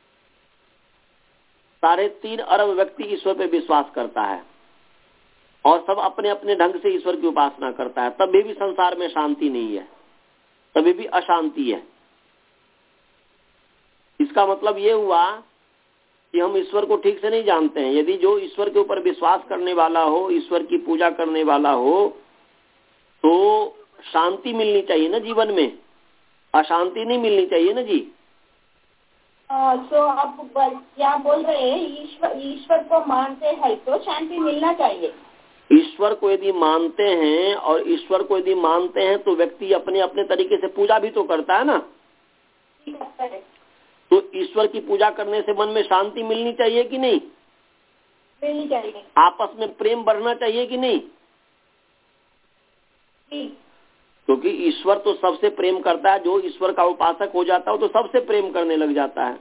साढ़े तीन अरब व्यक्ति ईश्वर पे विश्वास करता है और सब अपने अपने ढंग से ईश्वर की उपासना करता है। तभी भी संसार में शांति नहीं है, तभी भी अशांति है। इसका मतलब ये हुआ कि हम ईश्वर को ठीक से नहीं जानते हैं। यदि जो ईश्वर के ऊपर विश्वास करने वाला हो, ईश्वर की पूजा करने वाला हो, तो शांति मिलनी चाहिए ना जीवन में, अशांति नहीं मिलनी चाहिए ना जी। तो आप क्या बोल रहे हैं, ईश्वर ईश्वर को मानते हैं तो शांति मिलना चाहिए। ईश्वर को यदि मानते हैं और ईश्वर को यदि मानते हैं तो व्यक्ति अपने अपने तरीके से पूजा भी तो करता है ना। है। तो ईश्वर की पूजा करने से मन में शांति मिलनी चाहिए कि नहीं? मिलनी चाहिए। आपस में प्रेम बढ़ना चाहिए कि नहीं? क्योंकि ईश्वर तो सबसे प्रेम करता है। जो ईश्वर का उपासक हो जाता है तो सबसे प्रेम करने लग जाता है।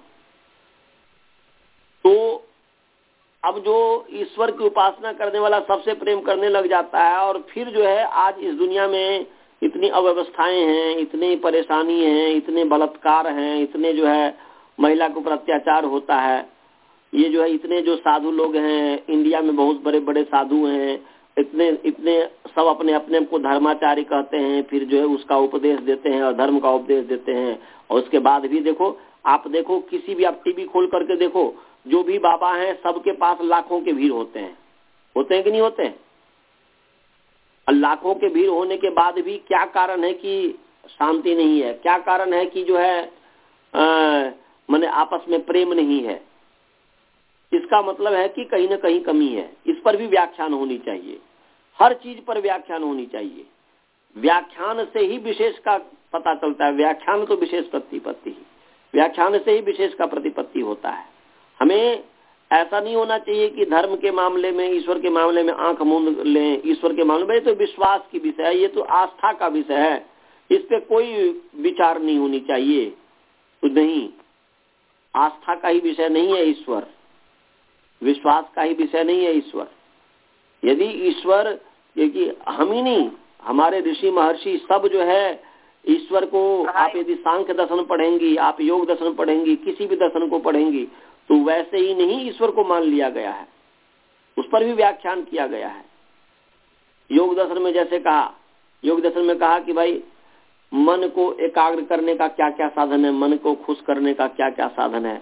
तो अब जो ईश्वर की उपासना करने वाला सबसे प्रेम करने लग जाता है, और फिर जो है आज इस दुनिया में इतनी अव्यवस्थाएं हैं, इतनी परेशानी है, इतने बलात्कार हैं, इतने जो है महिला के ऊपर अत्याचार होता है, ये जो है इतने जो साधु लोग हैं, इंडिया में बहुत बड़े बड़े साधु हैं, इतने इतने सब अपने अपने को धर्माचार्य कहते हैं, फिर जो है उसका उपदेश देते हैं और धर्म का उपदेश देते हैं। और उसके बाद भी देखो, आप देखो किसी भी आप टीवी खोल करके देखो, जो भी बाबा हैं सबके पास लाखों के भीड़ होते हैं, होते हैं कि नहीं होते? लाखों के भीड़ होने के बाद भी क्या कारण है कि शांति नहीं है? क्या कारण है कि जो है माने आपस में प्रेम नहीं है? इसका मतलब है कि कहीं ना कहीं कमी है। इस पर भी व्याख्यान होनी चाहिए, हर चीज पर व्याख्यान होनी चाहिए। व्याख्यान से ही विशेष का पता चलता है। व्याख्यान तो विशेष प्रतिपत्ति, व्याख्यान से ही विशेष का प्रतिपत्ति होता है। हमें ऐसा नहीं होना चाहिए कि धर्म के मामले में, ईश्वर के मामले में आंख मूंद लें। ईश्वर के मामले में ये तो विश्वास की विषय है, ये तो आस्था का विषय है, इस पे कोई विचार नहीं होनी चाहिए। तो नहीं, आस्था का ही विषय नहीं है ईश्वर, विश्वास का ही विषय नहीं है ईश्वर। यदि ईश्वर, क्योंकि हम ही नहीं, हमारे ऋषि महर्षि सब जो है ईश्वर को, आप यदि सांख्य दर्शन पढ़ेंगी, आप योग दर्शन पढ़ेंगी, किसी भी दर्शन को पढ़ेंगी, तो वैसे ही नहीं ईश्वर को मान लिया गया है, उस पर भी व्याख्यान किया गया है। योग दर्शन में जैसे कहा, योग दर्शन में कहा कि भाई मन को एकाग्र करने का क्या क्या साधन है, मन को खुश करने का क्या क्या साधन है,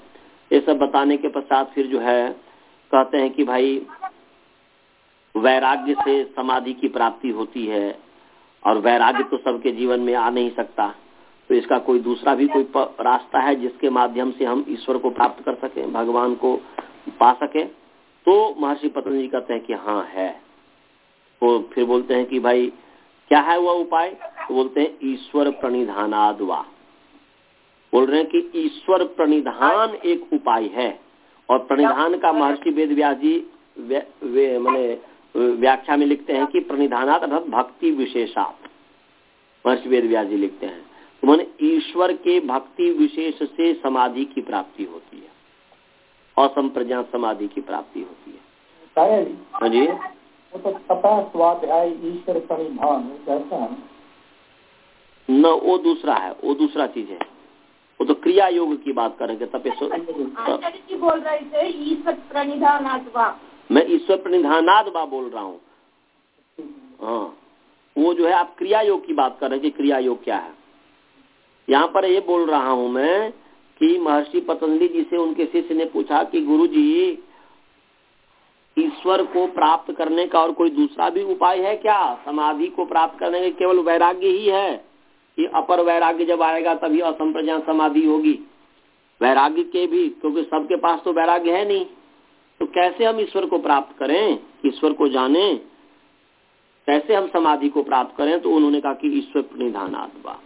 ये सब बताने के पश्चात फिर जो है कहते हैं कि भाई वैराग्य से समाधि की प्राप्ति होती है, और वैराग्य तो सबके जीवन में आ नहीं सकता, तो इसका कोई दूसरा भी कोई रास्ता है जिसके माध्यम से हम ईश्वर को प्राप्त कर सके, भगवान को पा सके? तो महर्षि पतंजलि कहते हैं कि हाँ है। तो फिर बोलते हैं कि भाई क्या है वह उपाय? तो बोलते हैं ईश्वर प्रणिधानाद्वा। बोल रहे हैं कि ईश्वर प्रणिधान एक उपाय है, और प्रणिधान का महर्षि वेदव्यास जी वे, वे, माने व्याख्या में लिखते हैं कि प्रणिधानात अर्थात भक्ति विशेषात। महर्षि वेदव्यास जी लिखते हैं तो माने ईश्वर के भक्ति विशेष से समाधि की प्राप्ति होती है, असंप्रज्ञात समाधि की प्राप्ति होती है। हाँ जी, वो तो तपः स्वाध्याय ईश्वर प्रणिधान कैसा है? न, वो दूसरा है, वो दूसरा चीज है, वो तो क्रिया योग की बात करेंगे। तपेश्वर बोल रहे थे ईश्वर प्रणिधानाद्वा, मैं ईश्वर प्रणिधानाद्वा बोल रहा हूँ। हाँ, वो जो है आप क्रिया योग की बात कर रहे हैं कि क्रिया योग क्या है। यहाँ पर ये बोल रहा हूँ मैं कि महर्षि पतंजलि जी से उनके शिष्य ने पूछा कि गुरुजी, ईश्वर को प्राप्त करने का और कोई दूसरा भी उपाय है क्या? समाधि को प्राप्त करने का केवल वैराग्य ही है कि अपर वैराग्य जब आएगा तभी असंप्रज्ञात समाधि होगी? वैराग्य के भी, क्योंकि सबके पास तो वैराग्य है नहीं, तो कैसे हम ईश्वर को प्राप्त करें, ईश्वर को जाने, कैसे हम समाधि को प्राप्त करें? तो उन्होंने कहा कि ईश्वर प्रणिधानाद्वा,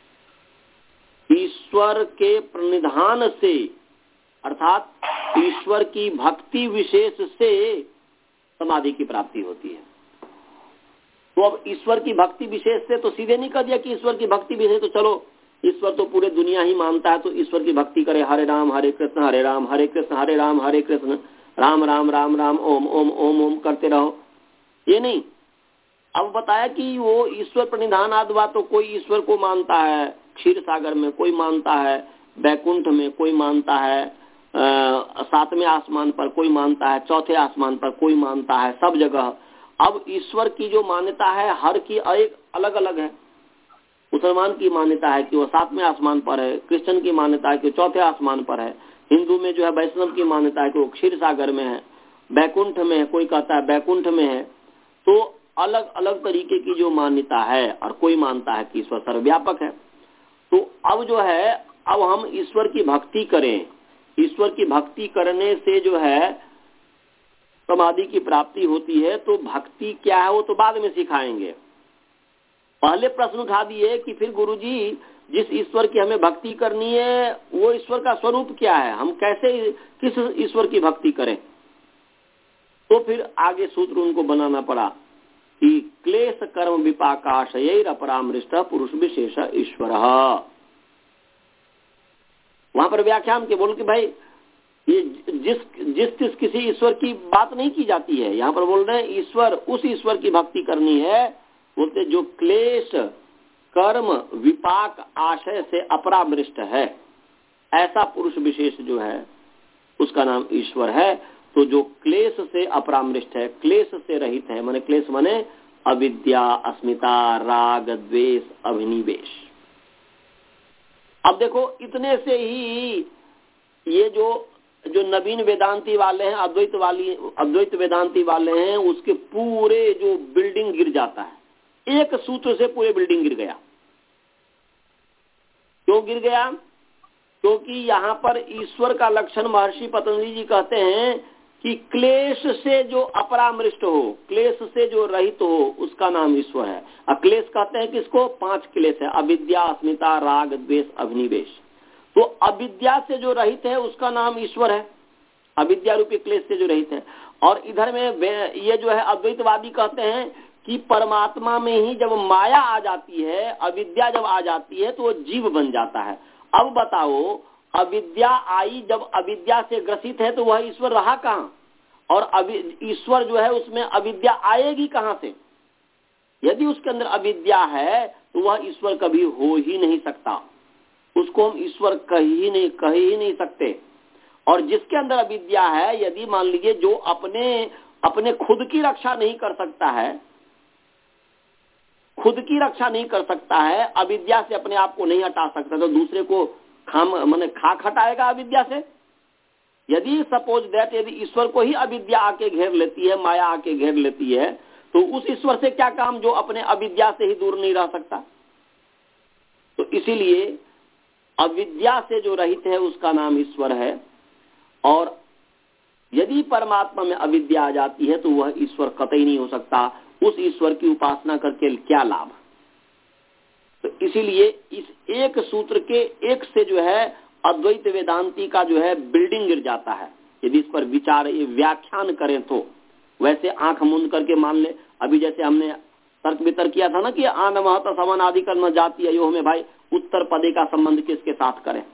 ईश्वर के प्रणिधान से अर्थात ईश्वर की भक्ति विशेष से समाधि की प्राप्ति होती है। तो अब ईश्वर की भक्ति विशेष से तो सीधे नहीं कर दिया कि ईश्वर की भक्ति विशेष, तो चलो ईश्वर तो पूरे दुनिया ही मानता है तो ईश्वर की भक्ति करे, हरे राम हरे कृष्ण हरे राम हरे कृष्ण हरे राम हरे कृष्ण राम राम राम राम ओम ओम ओम ओम करते रहो, ये नहीं। अब बताया कि वो ईश्वर प्रणिधानाद्वा, तो कोई ईश्वर को मानता है क्षीर सागर में, कोई मानता है बैकुंठ में, कोई मानता है सातवें आसमान पर, कोई मानता है चौथे आसमान पर, कोई मानता है सब जगह। अब ईश्वर की जो मान्यता है हर की एक अलग अलग है। मुसलमान की मान्यता है कि वो सातवें आसमान पर है, क्रिश्चियन की मान्यता है कि वो चौथे आसमान पर है, हिंदू में जो है वैष्णव की मान्यता है कि वो क्षीर सागर में है, बैकुंठ में है, कोई कहता है बैकुंठ में है। तो अलग अलग तरीके की जो मान्यता है, और कोई मानता है कि ईश्वर सर्वव्यापक है। तो अब जो है, अब हम ईश्वर की भक्ति करें, ईश्वर की भक्ति करने से जो है समाधि की प्राप्ति होती है। तो भक्ति क्या है वो तो बाद में सिखाएंगे। पहले प्रश्न उठा दिए कि फिर गुरुजी, जिस ईश्वर की हमें भक्ति करनी है वो ईश्वर का स्वरूप क्या है, हम कैसे किस ईश्वर की भक्ति करें? तो फिर आगे सूत्र उनको बनाना पड़ा कि क्लेश कर्म विपाकाशय अपरामृष्ट पुरुष विशेष ईश्वर। वहां पर व्याख्यान के बोल के भाई ये जिस जिस जिस किसी ईश्वर की बात नहीं की जाती है, यहाँ पर बोल रहे हैं ईश्वर, उस ईश्वर की भक्ति करनी है, बोलते जो क्लेश कर्म विपाक आशय से अपरामृष्ट है, ऐसा पुरुष विशेष जो है उसका नाम ईश्वर है। तो जो क्लेश से अपरामृष्ट है, क्लेश से रहित है, माने क्लेश माने अविद्या, अस्मिता, राग, द्वेष, अभिनिवेश। अब देखो इतने से ही ये जो जो नवीन वेदांती वाले हैं, अद्वैत वाली अद्वैत वेदांती वाले हैं, उसके पूरे जो बिल्डिंग गिर जाता है। एक सूत्र से पूरे बिल्डिंग गिर गया। क्यों गिर गया? क्योंकि यहाँ पर ईश्वर का लक्षण महर्षि पतंजलि जी कहते हैं कि क्लेश से जो अपरामृष्ट हो, क्लेश से जो रहित तो हो, उसका नाम ईश्वर है। अक्लेश कहते हैं किसको? पांच क्लेश है, अविद्या, अस्मिता, राग, द्वेष, अभिनिवेश। तो अविद्या से जो रहित है उसका नाम ईश्वर है, अविद्या रूपी क्लेश से जो रहित है। और इधर में ये जो है अद्वैतवादी कहते हैं कि परमात्मा में ही जब माया आ जाती है, अविद्या जब आ जाती है तो वो जीव बन जाता है। अब बताओ, अविद्या आई, जब अविद्या से ग्रसित है तो वह ईश्वर रहा कहाँ? और ईश्वर जो है उसमें अविद्या आएगी कहाँ से? यदि उसके अंदर अविद्या है तो वह ईश्वर कभी हो ही नहीं सकता, उसको हम ईश्वर कह ही नहीं कह ही नहीं सकते। और जिसके अंदर अविद्या है, यदि मान लीजिए जो अपने अपने खुद की रक्षा नहीं कर सकता है, खुद की रक्षा नहीं कर सकता है, अविद्या से अपने आप को नहीं हटा सकता, तो दूसरे को खाम माने खाक हटाएगा अविद्या से? यदि सपोज दैट यदि ईश्वर को ही अविद्या आके घेर लेती है, माया आके घेर लेती है, तो उस ईश्वर से क्या काम जो अपने अविद्या से ही दूर नहीं रह सकता। तो इसीलिए अविद्या से जो रहित है उसका नाम ईश्वर है। और यदि परमात्मा में अविद्या आ जाती है तो वह ईश्वर कतई नहीं हो सकता। उस ईश्वर की उपासना करके क्या लाभ। तो इसीलिए इस एक सूत्र के एक से जो है अद्वैत वेदांती का जो है बिल्डिंग गिर जाता है। यदि इस पर विचार ये व्याख्यान करें तो वैसे आंख मूंद करके मान ले। अभी जैसे हमने तर्क वितर्क किया था ना कि आन महत समान आदि कर्म जाति अयो में भाई उत्तर पदे का संबंध किसके साथ करें।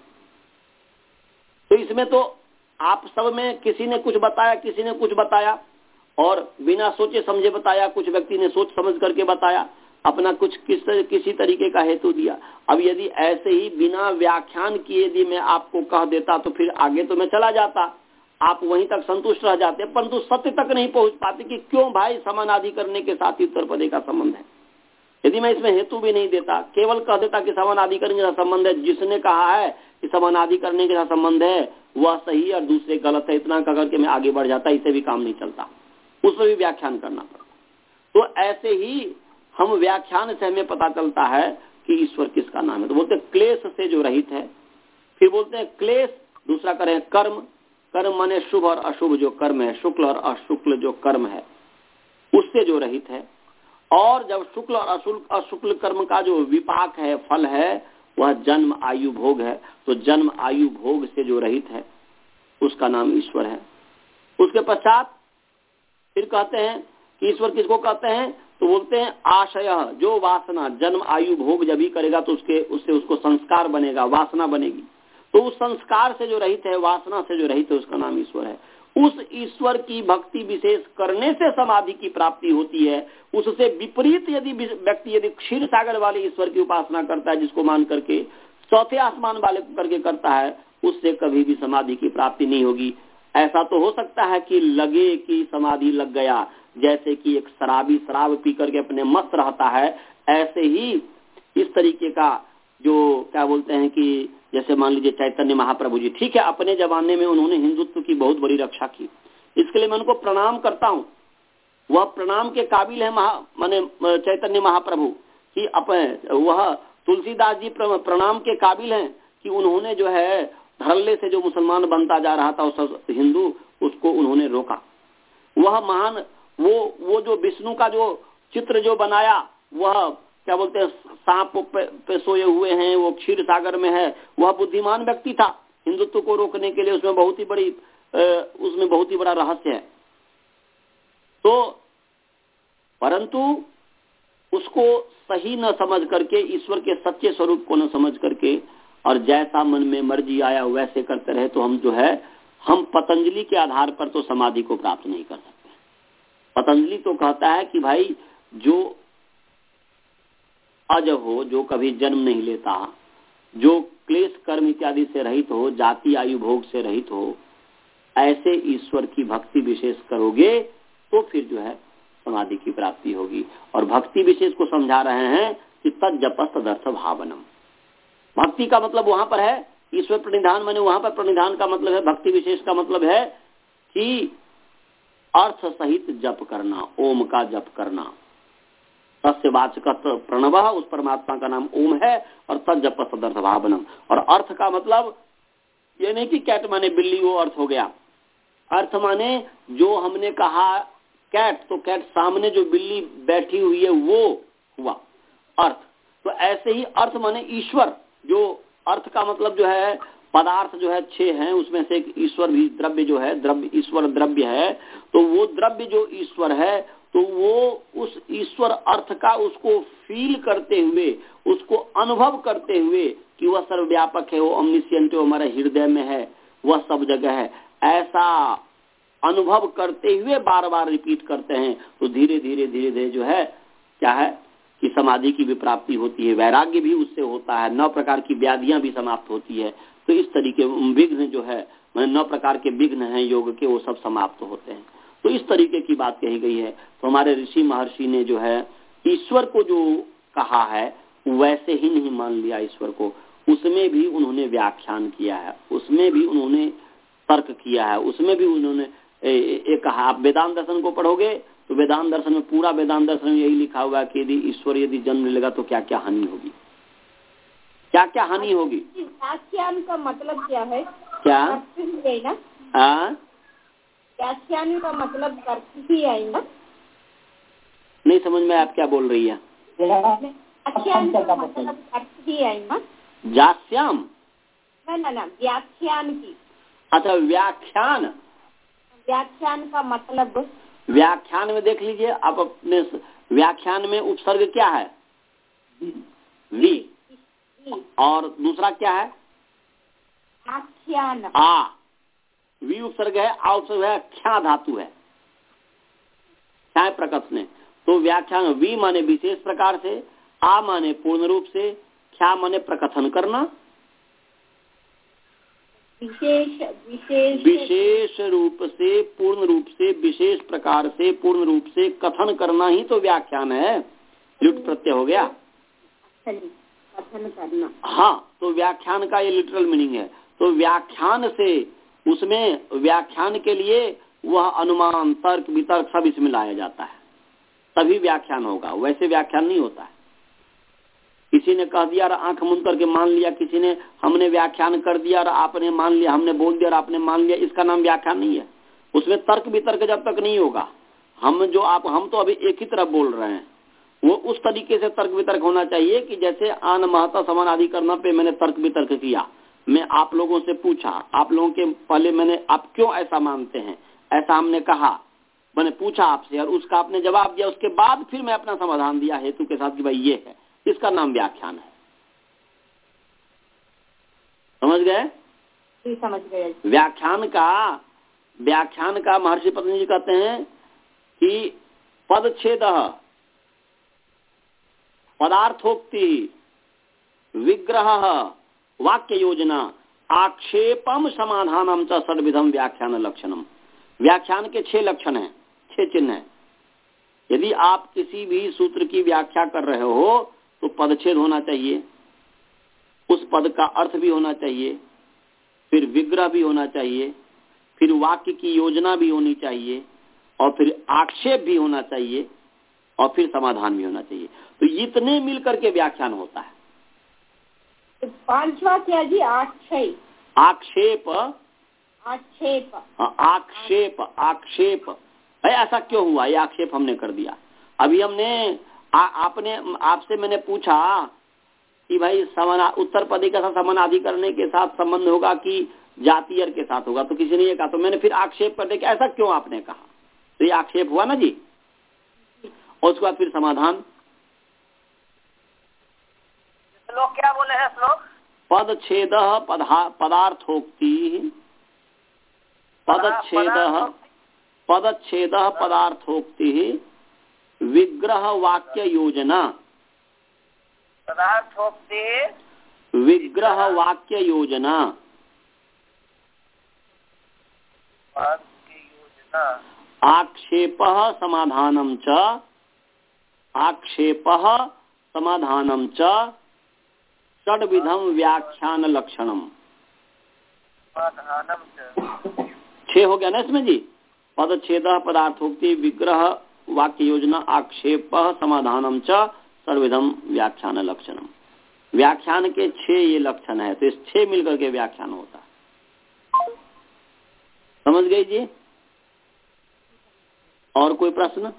तो इसमें तो आप सब में किसी ने कुछ बताया, किसी ने कुछ बताया और बिना सोचे समझे बताया, कुछ व्यक्ति ने सोच समझ करके बताया, अपना कुछ किस किसी तरीके का हेतु दिया। अब यदि ऐसे ही बिना व्याख्यान किए यदि मैं आपको कह देता तो फिर आगे तो मैं चला जाता, आप वहीं तक संतुष्ट रह जाते, परंतु सत्य तक नहीं पहुंच पाते कि क्यों भाई समानादि करने के साथ ही उत्तर पदे का संबंध है। यदि मैं इसमें हेतु भी नहीं देता, केवल कह देता कि समानादि करने का संबंध है, जिसने कहा है कि समानादि करने के साथ संबंध है वह सही और दूसरे गलत है, इतना कह करके मैं आगे बढ़ जाता, इससे भी काम नहीं चलता, उसमें भी व्याख्यान करना पड़ता। तो ऐसे ही हम व्याख्यान से हमें पता चलता है कि ईश्वर किसका नाम है। तो बोलते हैं क्लेश से जो रहित है। फिर बोलते हैं क्लेश, दूसरा करें कर्म, कर्म माने शुभ और अशुभ जो कर्म है, शुक्ल और अशुक्ल जो कर्म है उससे जो रहित है। और जब शुक्ल और अशुक्ल अशुक्ल कर्म का जो विपाक है, फल है, वह जन्म आयु भोग है। तो जन्म आयु भोग से जो रहित है उसका नाम ईश्वर है। उसके पश्चात फिर कहते हैं कि ईश्वर किसको कहते हैं, तो बोलते हैं आशय, जो वासना जन्म आयु भोग जब भी करेगा तो उसके उससे उसको संस्कार बनेगा, वासना बनेगी। तो उस संस्कार से जो रहित है, वासना से जो रहित है, उसका नाम ईश्वर है। उस ईश्वर की भक्ति विशेष करने से समाधि की प्राप्ति होती है। उससे विपरीत यदि व्यक्ति यदि क्षीर सागर वाले ईश्वर की उपासना करता है, जिसको मान करके चौथे आसमान वाले करके करता है, उससे कभी भी समाधि की प्राप्ति नहीं होगी। ऐसा तो हो सकता है कि लगे कि समाधि लग गया, जैसे कि एक शराबी शराब पी करके अपने मस्त रहता है, ऐसे ही इस तरीके का जो क्या बोलते हैं कि जैसे मान लीजिए चैतन्य महाप्रभु जी, ठीक है, अपने जमाने में उन्होंने हिंदुत्व की बहुत बड़ी रक्षा की, इसके लिए मैं उनको प्रणाम करता हूँ। वह प्रणाम के काबिल है महा माने चैतन्य महाप्रभु कि अपने वह तुलसीदास जी प्रणाम के काबिल हैं कि उन्होंने जो है धड़ल्ले से जो मुसलमान बनता जा रहा था उस हिंदू, उसको उन्होंने रोका। वह महान वो वो जो विष्णु का जो चित्र जो बनाया, वह क्या बोलते हैं सांप पे, पे सोए हुए हैं, वो क्षीर सागर में है, वह बुद्धिमान व्यक्ति था। हिंदुत्व को रोकने के लिए उसमें बहुत ही बड़ी उसमें बहुत ही बड़ा रहस्य है। तो परंतु उसको सही न समझ करके, ईश्वर के सच्चे स्वरूप को न समझ करके और जैसा मन में मर्जी आया वैसे करते रहे, तो हम जो है हम पतंजलि के आधार पर तो समाधि को प्राप्त नहीं कर सकते। पतंजलि तो कहता है कि भाई जो अज हो, जो कभी जन्म नहीं लेता, जो क्लेश कर्म इत्यादि से रहित हो, जाति आयु भोग से रहित हो, ऐसे ईश्वर की भक्ति विशेष करोगे तो फिर जो है समाधि की प्राप्ति होगी। और भक्ति विशेष को समझा रहे हैं कि तद जपस तदर्थ भावनम। भक्ति का मतलब वहां पर है ईश्वर प्रणिधान, माने वहां पर प्रणिधान का मतलब है, भक्ति विशेष का मतलब है कि अर्थ सहित जप करना, ओम का जप करना। तस्य वाचकत प्रणव, उस परमात्मा का नाम ओम है, और तद जप तदर्थ भावनम। और अर्थ का मतलब ये नहीं कि कैट माने बिल्ली, वो अर्थ हो गया। अर्थ माने जो हमने कहा कैट, तो कैट सामने जो बिल्ली बैठी हुई है वो हुआ अर्थ। तो ऐसे ही अर्थ माने ईश्वर, जो अर्थ का मतलब जो है पदार्थ जो है छह हैं, उसमें से एक ईश्वर भी द्रव्य जो है, द्रव्य ईश्वर द्रव्य है। तो वो द्रव्य जो ईश्वर है, तो वो उस ईश्वर अर्थ का उसको फील करते हुए, उसको अनुभव करते हुए कि वह सर्वव्यापक है, वो ओमनिशिएंट, वो हमारे हृदय में है, वह सब जगह है, ऐसा अनुभव करते हुए बार बार रिपीट करते हैं। तो धीरे धीरे धीरे धीरे जो है क्या है कि समाधि की भी प्राप्ति होती है, वैराग्य भी उससे होता है, नौ प्रकार की व्याधियां भी समाप्त होती है। तो इस तरीके विघ्न जो है, नौ प्रकार के विघ्न हैं योग के, वो सब समाप्त होते हैं। तो इस तरीके की बात कही गई है। तो हमारे ऋषि महर्षि ने जो है ईश्वर को जो कहा है वैसे ही नहीं मान लिया ईश्वर को, उसमें भी उन्होंने व्याख्यान किया है, उसमें भी उन्होंने तर्क किया है, उसमें भी उन्होंने एक कहा। आप वेदांत दर्शन को पढ़ोगे तो वेदांत दर्शन में, पूरा वेदांत दर्शन में यही लिखा हुआ है कि यदि ईश्वर यदि जन्म लेगा तो क्या क्या हानि होगी, क्या क्या हानि होगी। व्याख्यान का मतलब क्या है? क्या है ना? हाँ, व्याख्यान का मतलब तर्क ही है ना? नहीं समझ में आप क्या बोल रही है? व्याख्यान का मतलब तर्क ही है ना? जास्याम ना ना ना व्याख्यान की। अच्छा, व्याख्यान, व्याख्यान का मतलब, व्याख्यान में देख लीजिए आप अपने व्याख्यान में उपसर्ग क्या है? वी। और दूसरा क्या है? आख्यान। आ। वी उपसर्ग है, आ उपसर्ग है, ख्या धातु है, ख्या प्रकट ने। तो व्याख्यान वी माने विशेष प्रकार से, आ माने पूर्ण रूप से, ख्या माने प्रकथन करना, विशेष विशेष विशेष रूप से, पूर्ण रूप से, विशेष प्रकार से, पूर्ण रूप से कथन करना ही तो व्याख्यान है। लुट प्रत्यय हो गया, कथन करना। हाँ, तो व्याख्यान का ये लिटरल मीनिंग है। तो व्याख्यान से, उसमें व्याख्यान के लिए वह अनुमान, तर्क, वितर्क सब इसमें लाया जाता है, तभी व्याख्यान होगा, वैसे व्याख्यान नहीं होता है। किसी ने कह दिया और आंख मूंद करके मान लिया, किसी ने हमने व्याख्यान कर दिया और आपने मान लिया, हमने बोल दिया और आपने मान लिया, इसका नाम व्याख्यान नहीं है। उसमें तर्क वितर्क जब तक नहीं होगा, हम जो आप हम तो अभी एक ही तरफ बोल रहे हैं, वो उस तरीके से तर्क वितर्क होना चाहिए कि जैसे आन महता समान अधिकरण पे मैंने तर्क वितर्क किया, मैं आप लोगों से पूछा, आप लोगों के पहले मैंने आप क्यों ऐसा मानते हैं, ऐसा हमने कहा, मैंने पूछा आपसे और उसका आपने जवाब दिया, उसके बाद फिर मैं अपना समाधान दिया हेतु के साथ कि भाई ये है, इसका नाम व्याख्यान है। समझ गए? समझ गए। व्याख्यान का व्याख्यान का महर्षि पतंजलि कहते हैं कि पदच्छेद, पदार्थोक्ति, विग्रह, वाक्य योजना, आक्षेपम समाधानम च षड्विधम व्याख्यान लक्षणम। व्याख्यान के छह लक्षण हैं, छह चिन्ह हैं। यदि आप किसी भी सूत्र की व्याख्या कर रहे हो तो पदच्छेद होना चाहिए, उस पद का अर्थ भी होना चाहिए, फिर विग्रह भी होना चाहिए, फिर वाक्य की योजना भी होनी चाहिए, और फिर आक्षेप भी होना चाहिए, और फिर समाधान भी होना चाहिए। तो इतने मिलकर के व्याख्यान होता है। तो पांचवा क्या जी? आक्षेप। आक्षेप आक्षेप आक्षेप आक्षेप भाई ऐसा क्यों हुआ, ये आक्षेप हमने कर दिया। अभी हमने आ, आपने आपसे मैंने पूछा कि भाई समाना उत्तर पदी का समानाधिकरण के साथ संबंध होगा कि जातीय के साथ होगा, तो किसी ने ये कहा, तो मैंने फिर आक्षेप कर दिया कि ऐसा क्यों आपने कहा, तो ये आक्षेप हुआ ना जी। और उसके बाद फिर समाधान। श्लोक क्या बोले हैं? श्लोक पदच्छेद पदार्थोक्ति, पदच्छेद पदच्छेद पदार्थोक्ति, विग्रह वाक्य योजना, पदार्थोक्ति, विग्रह वाक्य योजना, वाक्य योजना, आक्षेपः समाधानं च, आक्षेपः समाधानं च षड्विधम व्याख्यान लक्षणम। समाधानम च छह हो गया ना इसमें जी। पदच्छेद पदार्थोक्ति, विग्रह वाक्य योजना, आक्षेप समाधानम च सर्वविधम व्याख्यान लक्षणम। व्याख्यान के छह ये लक्षण है, तो इस छह मिलकर के व्याख्यान होता है। समझ गई जी? और कोई प्रश्न?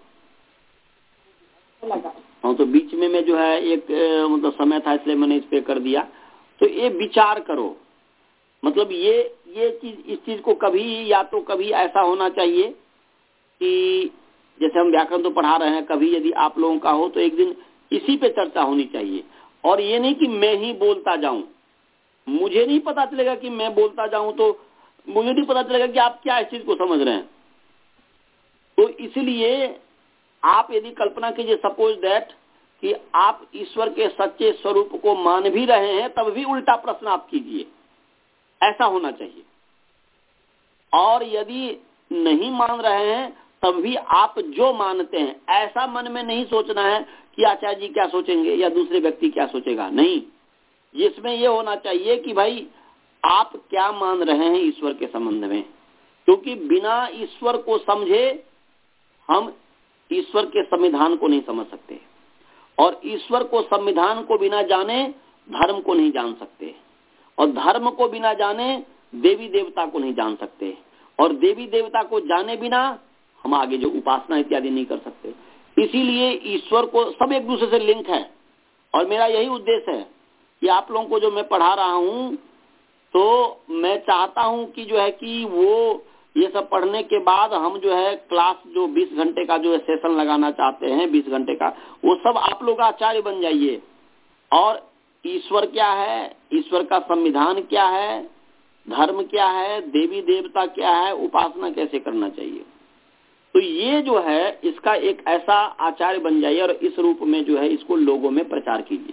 हाँ, तो बीच में में जो है एक मतलब समय था इसलिए मैंने इस पे कर दिया। तो ये विचार करो, मतलब ये ये चीज, इस चीज को कभी या तो कभी ऐसा होना चाहिए कि जैसे हम व्याकरण तो पढ़ा रहे हैं, कभी यदि आप लोगों का हो तो एक दिन इसी पे चर्चा होनी चाहिए। और ये नहीं कि मैं ही बोलता जाऊं, मुझे नहीं पता चलेगा कि मैं बोलता जाऊं तो मुझे नहीं पता चलेगा कि आप क्या इस चीज को समझ रहे हैं। तो इसलिए आप यदि कल्पना कीजिए, सपोज दैट कि आप ईश्वर के सच्चे स्वरूप को मान भी रहे हैं, तब भी उल्टा प्रश्न आप कीजिए, ऐसा होना चाहिए। और यदि नहीं मान रहे हैं तब भी आप जो मानते हैं ऐसा मन में नहीं सोचना है कि आचार्य जी क्या सोचेंगे या दूसरे व्यक्ति क्या सोचेगा, नहीं। इसमें यह होना चाहिए कि भाई आप क्या मान रहे हैं ईश्वर के संबंध में, क्योंकि बिना ईश्वर को समझे हम ईश्वर के संविधान को नहीं समझ सकते, और ईश्वर को संविधान को बिना जाने धर्म को नहीं जान सकते, और धर्म को बिना जाने देवी देवता को नहीं जान सकते, और देवी देवता को जाने बिना हम आगे जो उपासना इत्यादि नहीं कर सकते। इसीलिए ईश्वर को सब एक दूसरे से लिंक है। और मेरा यही उद्देश्य है कि आप लोगों को जो मैं पढ़ा रहा हूं, तो मैं चाहता हूं कि जो है कि वो ये सब पढ़ने के बाद हम जो है क्लास जो बीस घंटे का जो सेशन लगाना चाहते हैं, बीस घंटे का, वो सब आप लोग आचार्य बन जाइए। और ईश्वर क्या है, ईश्वर का संविधान क्या है, धर्म क्या है, देवी देवता क्या है, उपासना कैसे करना चाहिए, तो ये जो है इसका एक ऐसा आचार्य बन जाइए और इस रूप में जो है इसको लोगों में प्रचार कीजिए।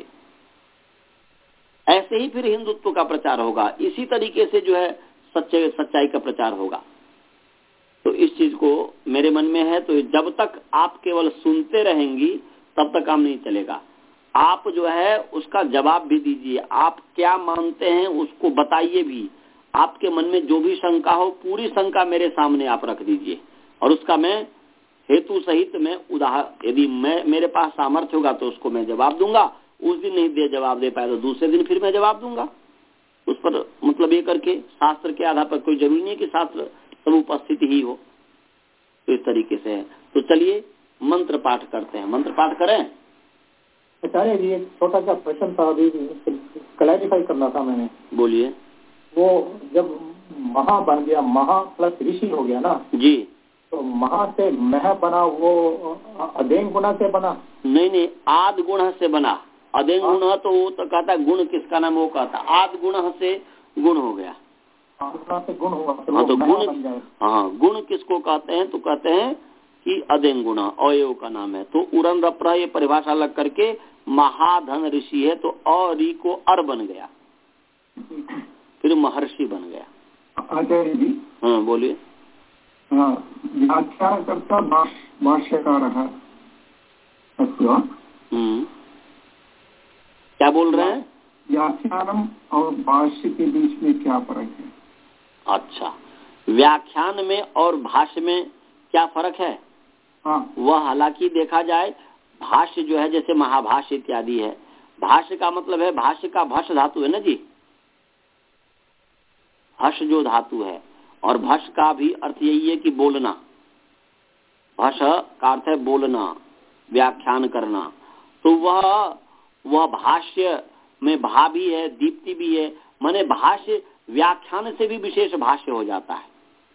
ऐसे ही फिर हिंदुत्व का प्रचार होगा, इसी तरीके से जो है सच्चे सच्चाई का प्रचार होगा। तो इस चीज को मेरे मन में है, तो जब तक आप केवल सुनते रहेंगी तब तक काम नहीं चलेगा। आप जो है उसका जवाब भी दीजिए, आप क्या मानते हैं उसको बताइए भी। आपके मन में जो भी शंका हो, पूरी शंका मेरे सामने आप रख दीजिए, और उसका मैं हेतु सहित मैं उदाहरण, यदि मैं मेरे पास सामर्थ्य होगा तो उसको मैं जवाब दूंगा। उस दिन नहीं दे जवाब दे पाया तो दूसरे दिन फिर मैं जवाब दूंगा उस पर, मतलब ये करके शास्त्र के आधार पर। कोई जरूरी नहीं कि शास्त्र सब उपस्थित ही हो, तो इस तरीके से है। तो चलिए मंत्र पाठ करते हैं। मंत्र पाठ करें। आचार्य जी एक छोटा सा प्रश्न था, अभी क्लैरिफाई करना था मैंने। बोलिए। वो जब महा बन गया, महा प्लस ऋषि हो गया ना जी, तो महा से मह बना, वो अदेंग गुण से बना? नहीं नहीं, आद गुण से बना। अदेंग गुण तो वो तो कहता है गुण किसका नाम, वो कहता आद गुण से गुण हो गया। से गुण हुआ तो, हाँ, तो गुण, हाँ गुण किसको कहते हैं, तो कहते हैं कि अदेंग गुण अवयव का नाम है। तो उरन रप्र ये परिभाषा अलग करके महाधन ऋषि है, तो अरी को अर बन गया, फिर महर्षि बन गया। आचार्य जी। हाँ बोलिए। हाँ, व्याख्यान करता भाष्यकार है। हम्म, क्या बोल रहे हैं? व्याख्यानम और भाष्य के बीच में क्या फर्क है? अच्छा, व्याख्यान में और भाष्य में क्या फर्क है? हाँ। वह हालांकि देखा जाए, भाष्य जो है जैसे महाभाष्य इत्यादि है, भाष्य का मतलब है, भाष्य का भष धातु है ना जी, भष जो धातु है, और भष का भी अर्थ यही है कि बोलना। भष का अर्थ है बोलना, व्याख्यान करना। तो वह वह भाष्य में भा भी है, दीप्ति भी है, माने भाष्य व्याख्यान से भी विशेष भाष्य हो जाता है।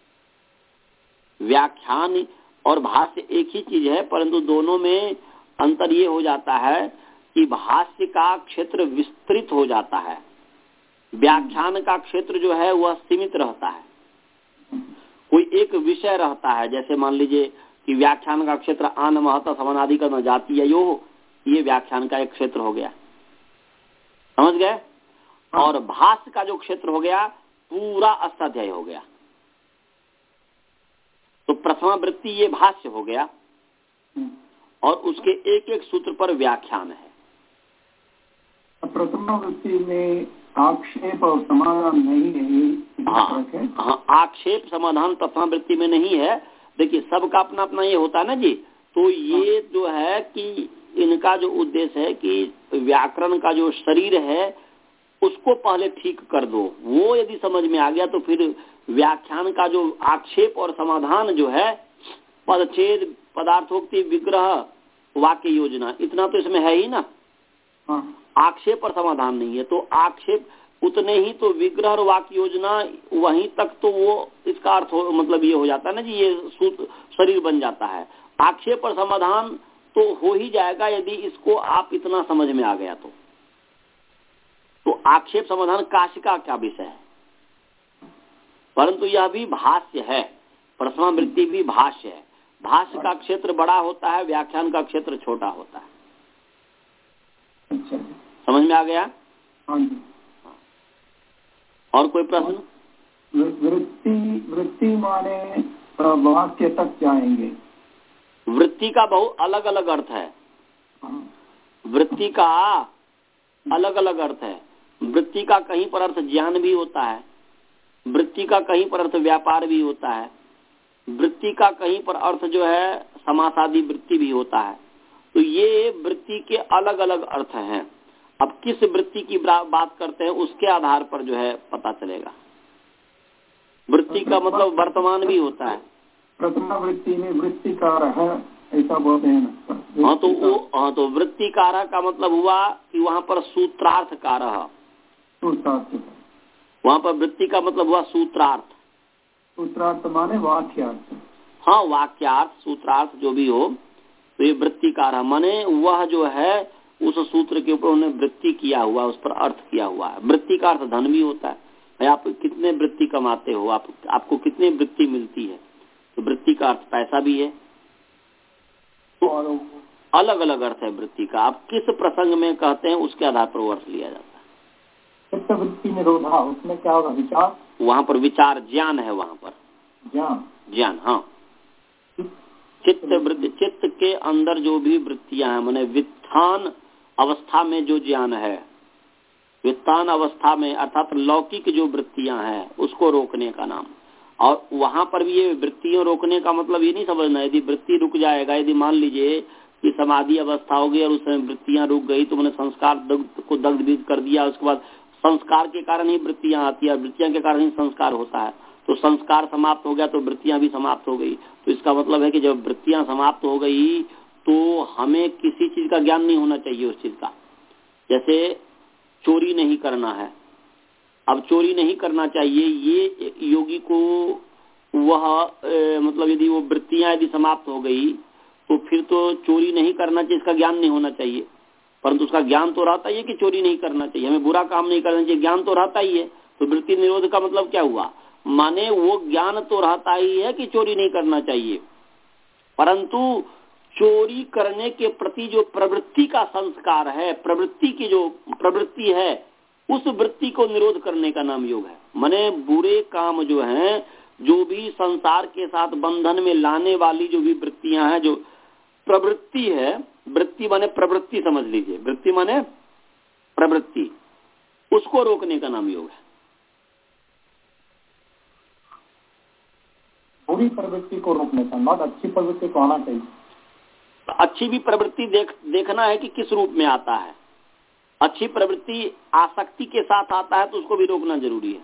व्याख्यान और भाष्य एक ही चीज है, परंतु दोनों में अंतर ये हो जाता है कि भाष्य का क्षेत्र विस्तृत हो जाता है, व्याख्यान का क्षेत्र जो है वह सीमित रहता है, कोई एक विषय रहता है। जैसे मान लीजिए कि व्याख्यान का क्षेत्र आन महत समानाधिकरण जाति या यो, ये व्याख्यान का एक क्षेत्र हो गया, समझ गए। और भाष्य का जो क्षेत्र हो गया पूरा अष्टाध्यायी हो गया। तो प्रथमा वृत्ति ये भाष्य हो गया, और उसके एक एक सूत्र पर व्याख्यान है। प्रथमा वृत्ति में आक्षेप और समाधान नहीं है। हाँ, हाँ, आक्षेप समाधान प्रथमा वृत्ति में नहीं है। देखिए सबका अपना अपना ये होता है ना जी। तो ये जो है कि इनका जो उद्देश्य है कि व्याकरण का जो शरीर है उसको पहले ठीक कर दो, वो यदि समझ में आ गया तो फिर व्याख्यान का जो आक्षेप और समाधान जो है, पदच्छेद, पदार्थोक्ति, विग्रह, वाक्य योजना, इतना तो इसमें है ही ना। आक्षेप और समाधान नहीं है, तो आक्षेप उतने ही, तो विग्रह और वाक्य योजना वहीं तक, तो वो इसका अर्थ हो, मतलब ये हो जाता है ना जी, ये सूत्र शरीर बन जाता है। आक्षेप और समाधान तो हो ही जाएगा यदि इसको आप इतना समझ में आ गया तो। तो आक्षेप समाधान काशिका क्या विषय है, परंतु यह भी भाष्य है, प्रथमा वृत्ति भी भाष्य है। भाष्य का क्षेत्र बड़ा होता है, व्याख्यान का क्षेत्र छोटा होता है। अच्छा, समझ में आ गया? हाँ जी। और कोई प्रश्न? वृत्ति वृत्ति माने वाक्य तक जाएंगे। वृत्ति का बहुत अलग अलग अर्थ है। वृत्ति का अलग अलग अर्थ है। वृत्ति का कहीं पर अर्थ ज्ञान भी होता है, वृत्ति का कहीं पर अर्थ व्यापार भी होता है, वृत्ति का कहीं पर अर्थ जो है समासादी वृत्ति भी होता है। तो ये वृत्ति के अलग अलग अर्थ हैं। अब किस वृत्ति की बात करते हैं उसके आधार पर जो है पता चलेगा। वृत्ति का मतलब वर्तमान भी होता है। प्रथमा वृत्ति में वृत्तिकार है ऐसा बोलते हैं। हाँ तो वो हाँ तो वृत्तिकार का मतलब हुआ कि वहाँ पर सूत्रार्थकार, सूत्रार्थ, वहाँ पर वृत्ति का मतलब हुआ सूत्रार्थ। सूत्रार्थ माने वाक्यार्थ। हाँ वाक्यार्थ सूत्रार्थ जो भी हो, तो ये वृत्तिकार है माने वह जो है उस सूत्र के ऊपर उन्होंने वृत्ति किया हुआ, उस पर अर्थ किया हुआ है। वृत्ति का अर्थ धन भी होता है। भाई आप कितने वृत्ति कमाते हो, आप आपको कितनी वृत्ति मिलती है, तो वृत्ति का अर्थ पैसा भी है। तो अलग अलग अर्थ है वृत्ति का। आप किस प्रसंग में कहते हैं उसके आधार पर वो अर्थ लिया जाता है। चित्त वृत्ति निरोधा, उसमें क्या होगा? विचार, वहाँ पर विचार ज्ञान है, वहाँ पर ज्ञान ज्ञान हाँ चित्त वृत्ति, चित्त के अंदर जो भी वृत्तियां हैं माने वित्थान अवस्था में जो ज्ञान है, वित्तान अवस्था में अर्थात लौकिक जो वृत्तियां हैं उसको रोकने का नाम। और वहां पर भी ये वृत्तियों रोकने का मतलब ये नहीं समझना यदि वृत्ति रुक जाएगा, यदि मान लीजिए कि समाधि अवस्था हो गई और उसमें वृत्तियां रुक गई तो मैंने संस्कार दग्ध को दग्ध कर दिया, उसके बाद संस्कार के कारण ही वृत्तियां आती है, वृत्तियां के कारण ही संस्कार होता है, तो संस्कार समाप्त हो गया तो वृत्तियां भी समाप्त हो गई। तो इसका मतलब है कि जब वृत्तियां समाप्त हो गई तो हमें किसी चीज का ज्ञान नहीं होना चाहिए उस चीज का। जैसे चोरी नहीं करना है, अब चोरी नहीं करना चाहिए ये योगी को, वह ए, मतलब यदि वो वृत्तियां यदि समाप्त हो गई तो फिर तो चोरी नहीं करना चाहिए, इसका ज्ञान नहीं होना चाहिए। परंतु उसका ज्ञान तो रहता ही है कि चोरी नहीं करना चाहिए, हमें बुरा काम नहीं करना चाहिए, ज्ञान तो रहता ही है। तो वृत्ति निरोध का मतलब क्या हुआ? माने वो ज्ञान तो रहता ही है कि चोरी नहीं करना चाहिए, परंतु चोरी करने के प्रति जो प्रवृत्ति का संस्कार है, प्रवृत्ति की जो प्रवृत्ति है, उस वृत्ति को निरोध करने का नाम योग है। माने बुरे काम जो हैं, जो भी संसार के साथ बंधन में लाने वाली जो भी वृत्तियां हैं, जो प्रवृत्ति है, वृत्ति माने प्रवृत्ति समझ लीजिए, वृत्ति माने प्रवृत्ति, उसको रोकने का नाम योग है। बुरी प्रवृत्ति को रोकने का, नॉट अच्छी प्रवृत्ति को आना चाहिए। अच्छी भी प्रवृत्ति देख देखना है कि किस रूप में आता है। अच्छी प्रवृत्ति आसक्ति के साथ आता है तो उसको भी रोकना जरूरी है।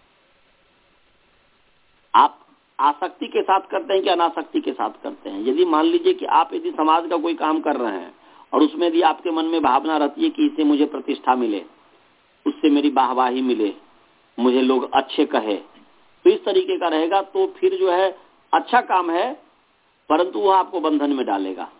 आप आसक्ति के साथ करते हैं कि अनासक्ति के साथ करते हैं? यदि मान लीजिए कि आप यदि समाज का कोई काम कर रहे हैं और उसमें यदि आपके मन में भावना रहती है कि इससे मुझे प्रतिष्ठा मिले, उससे मेरी वाहवाही मिले, मुझे लोग अच्छे कहे, तो इस तरीके का रहेगा तो फिर जो है अच्छा काम है, परंतु वह आपको बंधन में डालेगा।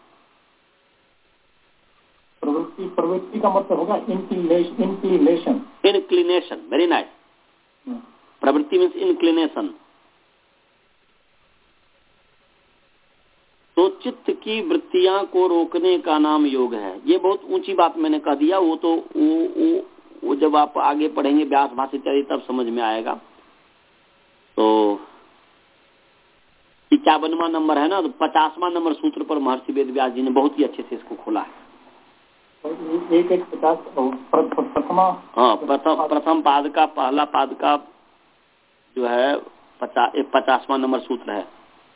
प्रवृत्ति प्रवृत्ति का मतलब होगा inclination. Inclination inclination very nice. प्रवृत्ति मीन्स इंक्लिनेशन। तो चित्त की वृत्तियां को रोकने का नाम योग है। ये बहुत ऊंची बात मैंने कह दिया, वो तो वो, वो, वो जब आप आगे पढ़ेंगे व्यास भाष्य तब समझ में आएगा। तो इक्यावनवा नंबर है ना, तो पचासवां नंबर सूत्र पर महर्षि वेद व्यास जी ने बहुत ही अच्छे से इसको खोला है। एक एक पचास प्रथमा हाँ प्रथम प्रथम पाद का पहला पाद का जो है पचास एक पचासवां नंबर सूत्र है।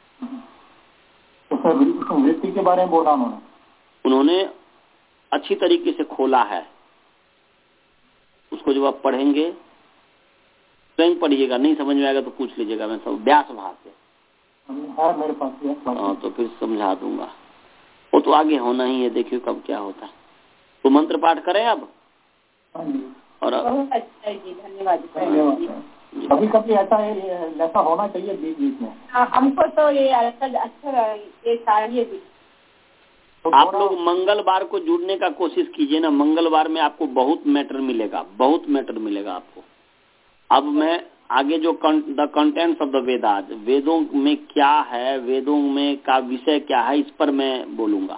वृत्ति के बारे में बोला उन्होंने उन्होंने अच्छी तरीके से खोला है। उसको जब आप पढ़ेंगे स्वयं पढ़िएगा, नहीं समझ में आएगा तो पूछ लीजिएगा, मैं सब व्यास भाष्य है मेरे पास। हाँ तो फिर समझा दूंगा। वो तो आगे होना ही है, देखिए कब क्या होता है। तो मंत्र पाठ करें अब। और अच्छा जी, धन्यवाद। कभी कभी ऐसा है, ऐसा होना चाहिए बीच बीच में। हमको तो ये अच्छा अच्छा ये चाहिए भी। तो आप लोग मंगलवार को जुड़ने का कोशिश कीजिए ना, मंगलवार में आपको बहुत मैटर मिलेगा, बहुत मैटर मिलेगा आपको। अब मैं आगे जो the contents of the Vedas, वेदों में क्या है, वेदों में का विषय क्या है, इस पर मैं बोलूंगा।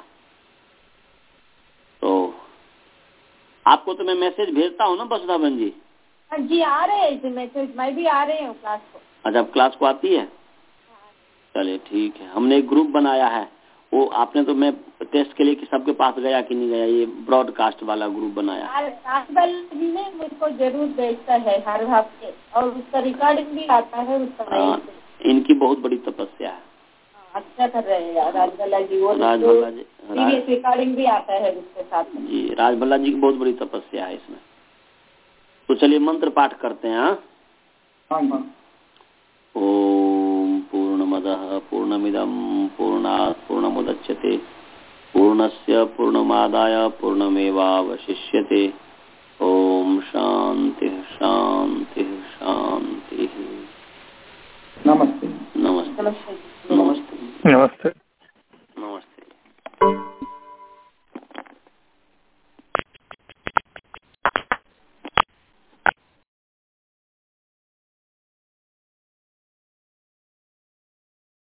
तो आपको तो मैं मैसेज भेजता हूँ ना वसुधा बहन जी? जी आ रहे हैं मैसेज, मैं भी आ रही हूँ क्लास को। अच्छा, अब क्लास को आती है? चलिए ठीक है। हमने एक ग्रुप बनाया है, वो आपने तो मैं टेस्ट के लिए कि सबके पास गया कि नहीं गया, ये ब्रॉडकास्ट वाला ग्रुप बनाया। राजबल जी ने मुझको जरूर भेजता है हर हफ्ते और उसका रिकॉर्डिंग भी आता है उसका। हाँ, इनकी बहुत बड़ी तपस्या है। अच्छा कर रहे हैं राजभल्ला जी। वो राजभल्ला जी रिकॉर्डिंग भी आता है उसके साथ में। जी, राजभल्ला जी की बहुत बड़ी तपस्या है इसमें। तो चलिए मंत्र पाठ करते हैं। हाँ, ओम पूर्णमदः पूर्णमिदं पूर्णात् पूर्णमुदच्यते पूर्णस्य पूर्णमादाय पूर्णमेवावशिष्यते। ओम शांति शांति शांति। नमस्ते नमस्ते नमस्ते नमस्ते नमस्ते।